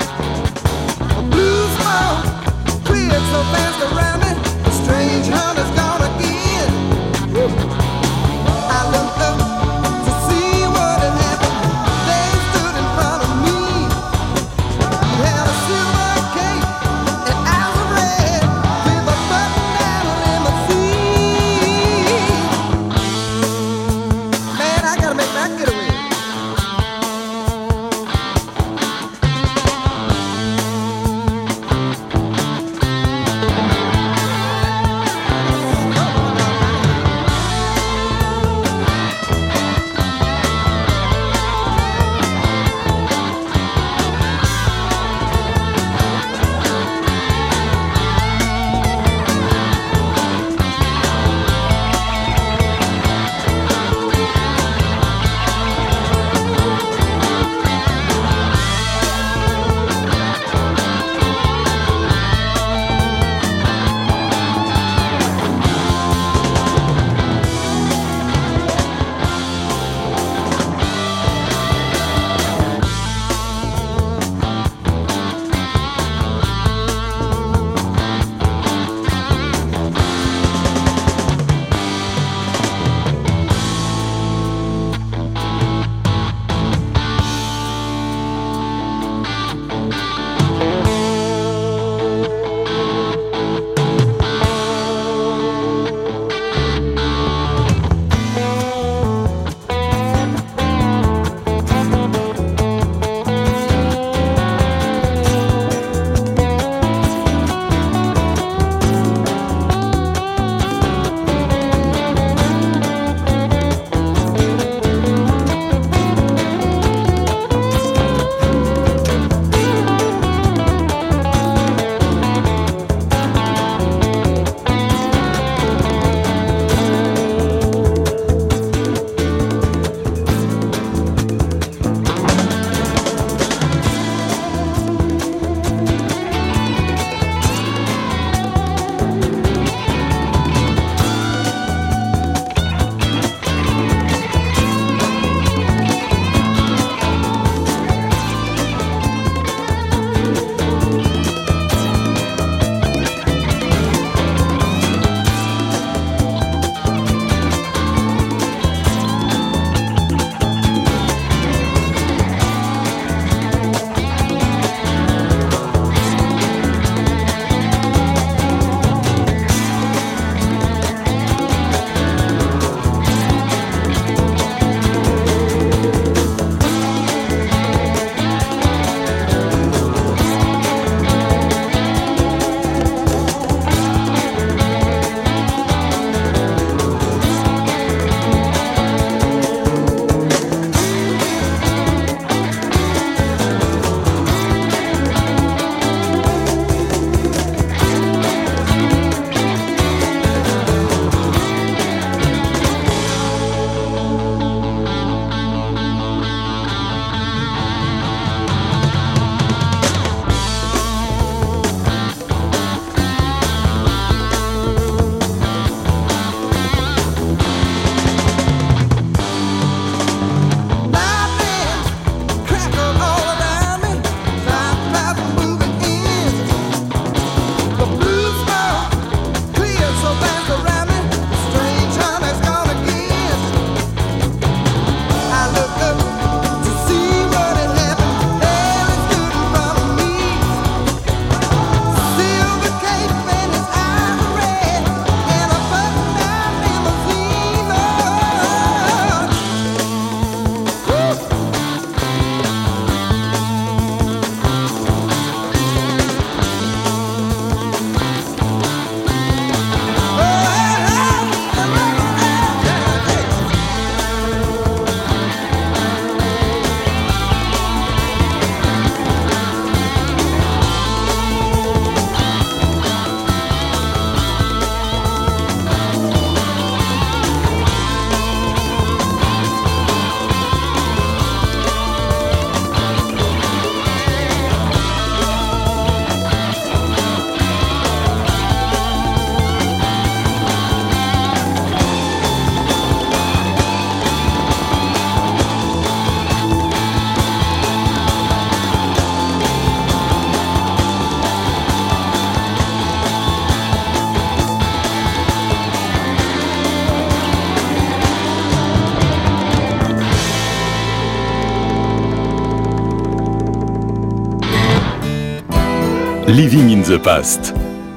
Living in the Past.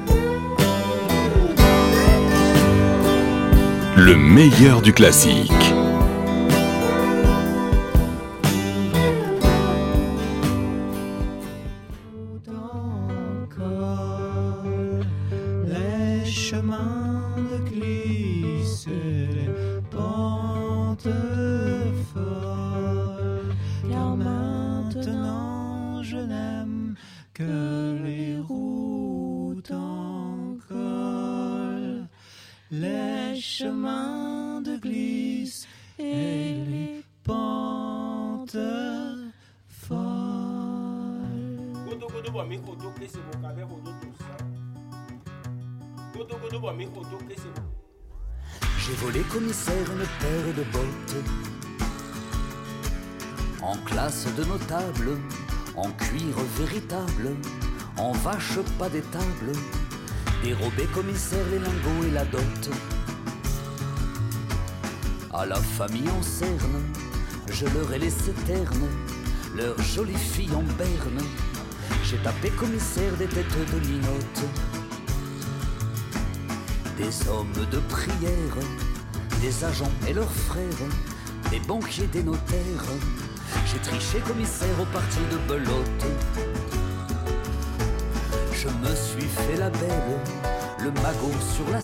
Le meilleur du classique. Les chemins de glisse, les pentes folles, car maintenant je n'aime que les routes en col, les chemins de glisse et les pentes folles. J'ai volé commissaire une paire de bottes en classe de notable, en cuir véritable, en vache pas d'étable, dérobé commissaire les lingots et la dot. À la famille en cerne, je leur ai laissé terne, leur jolie fille en berne. J'ai tapé commissaire des têtes de linotte, des hommes de prière, des agents et leurs frères, des banquiers, des notaires. J'ai triché commissaire au parti de belote. Je me suis fait la belle, le magot sur la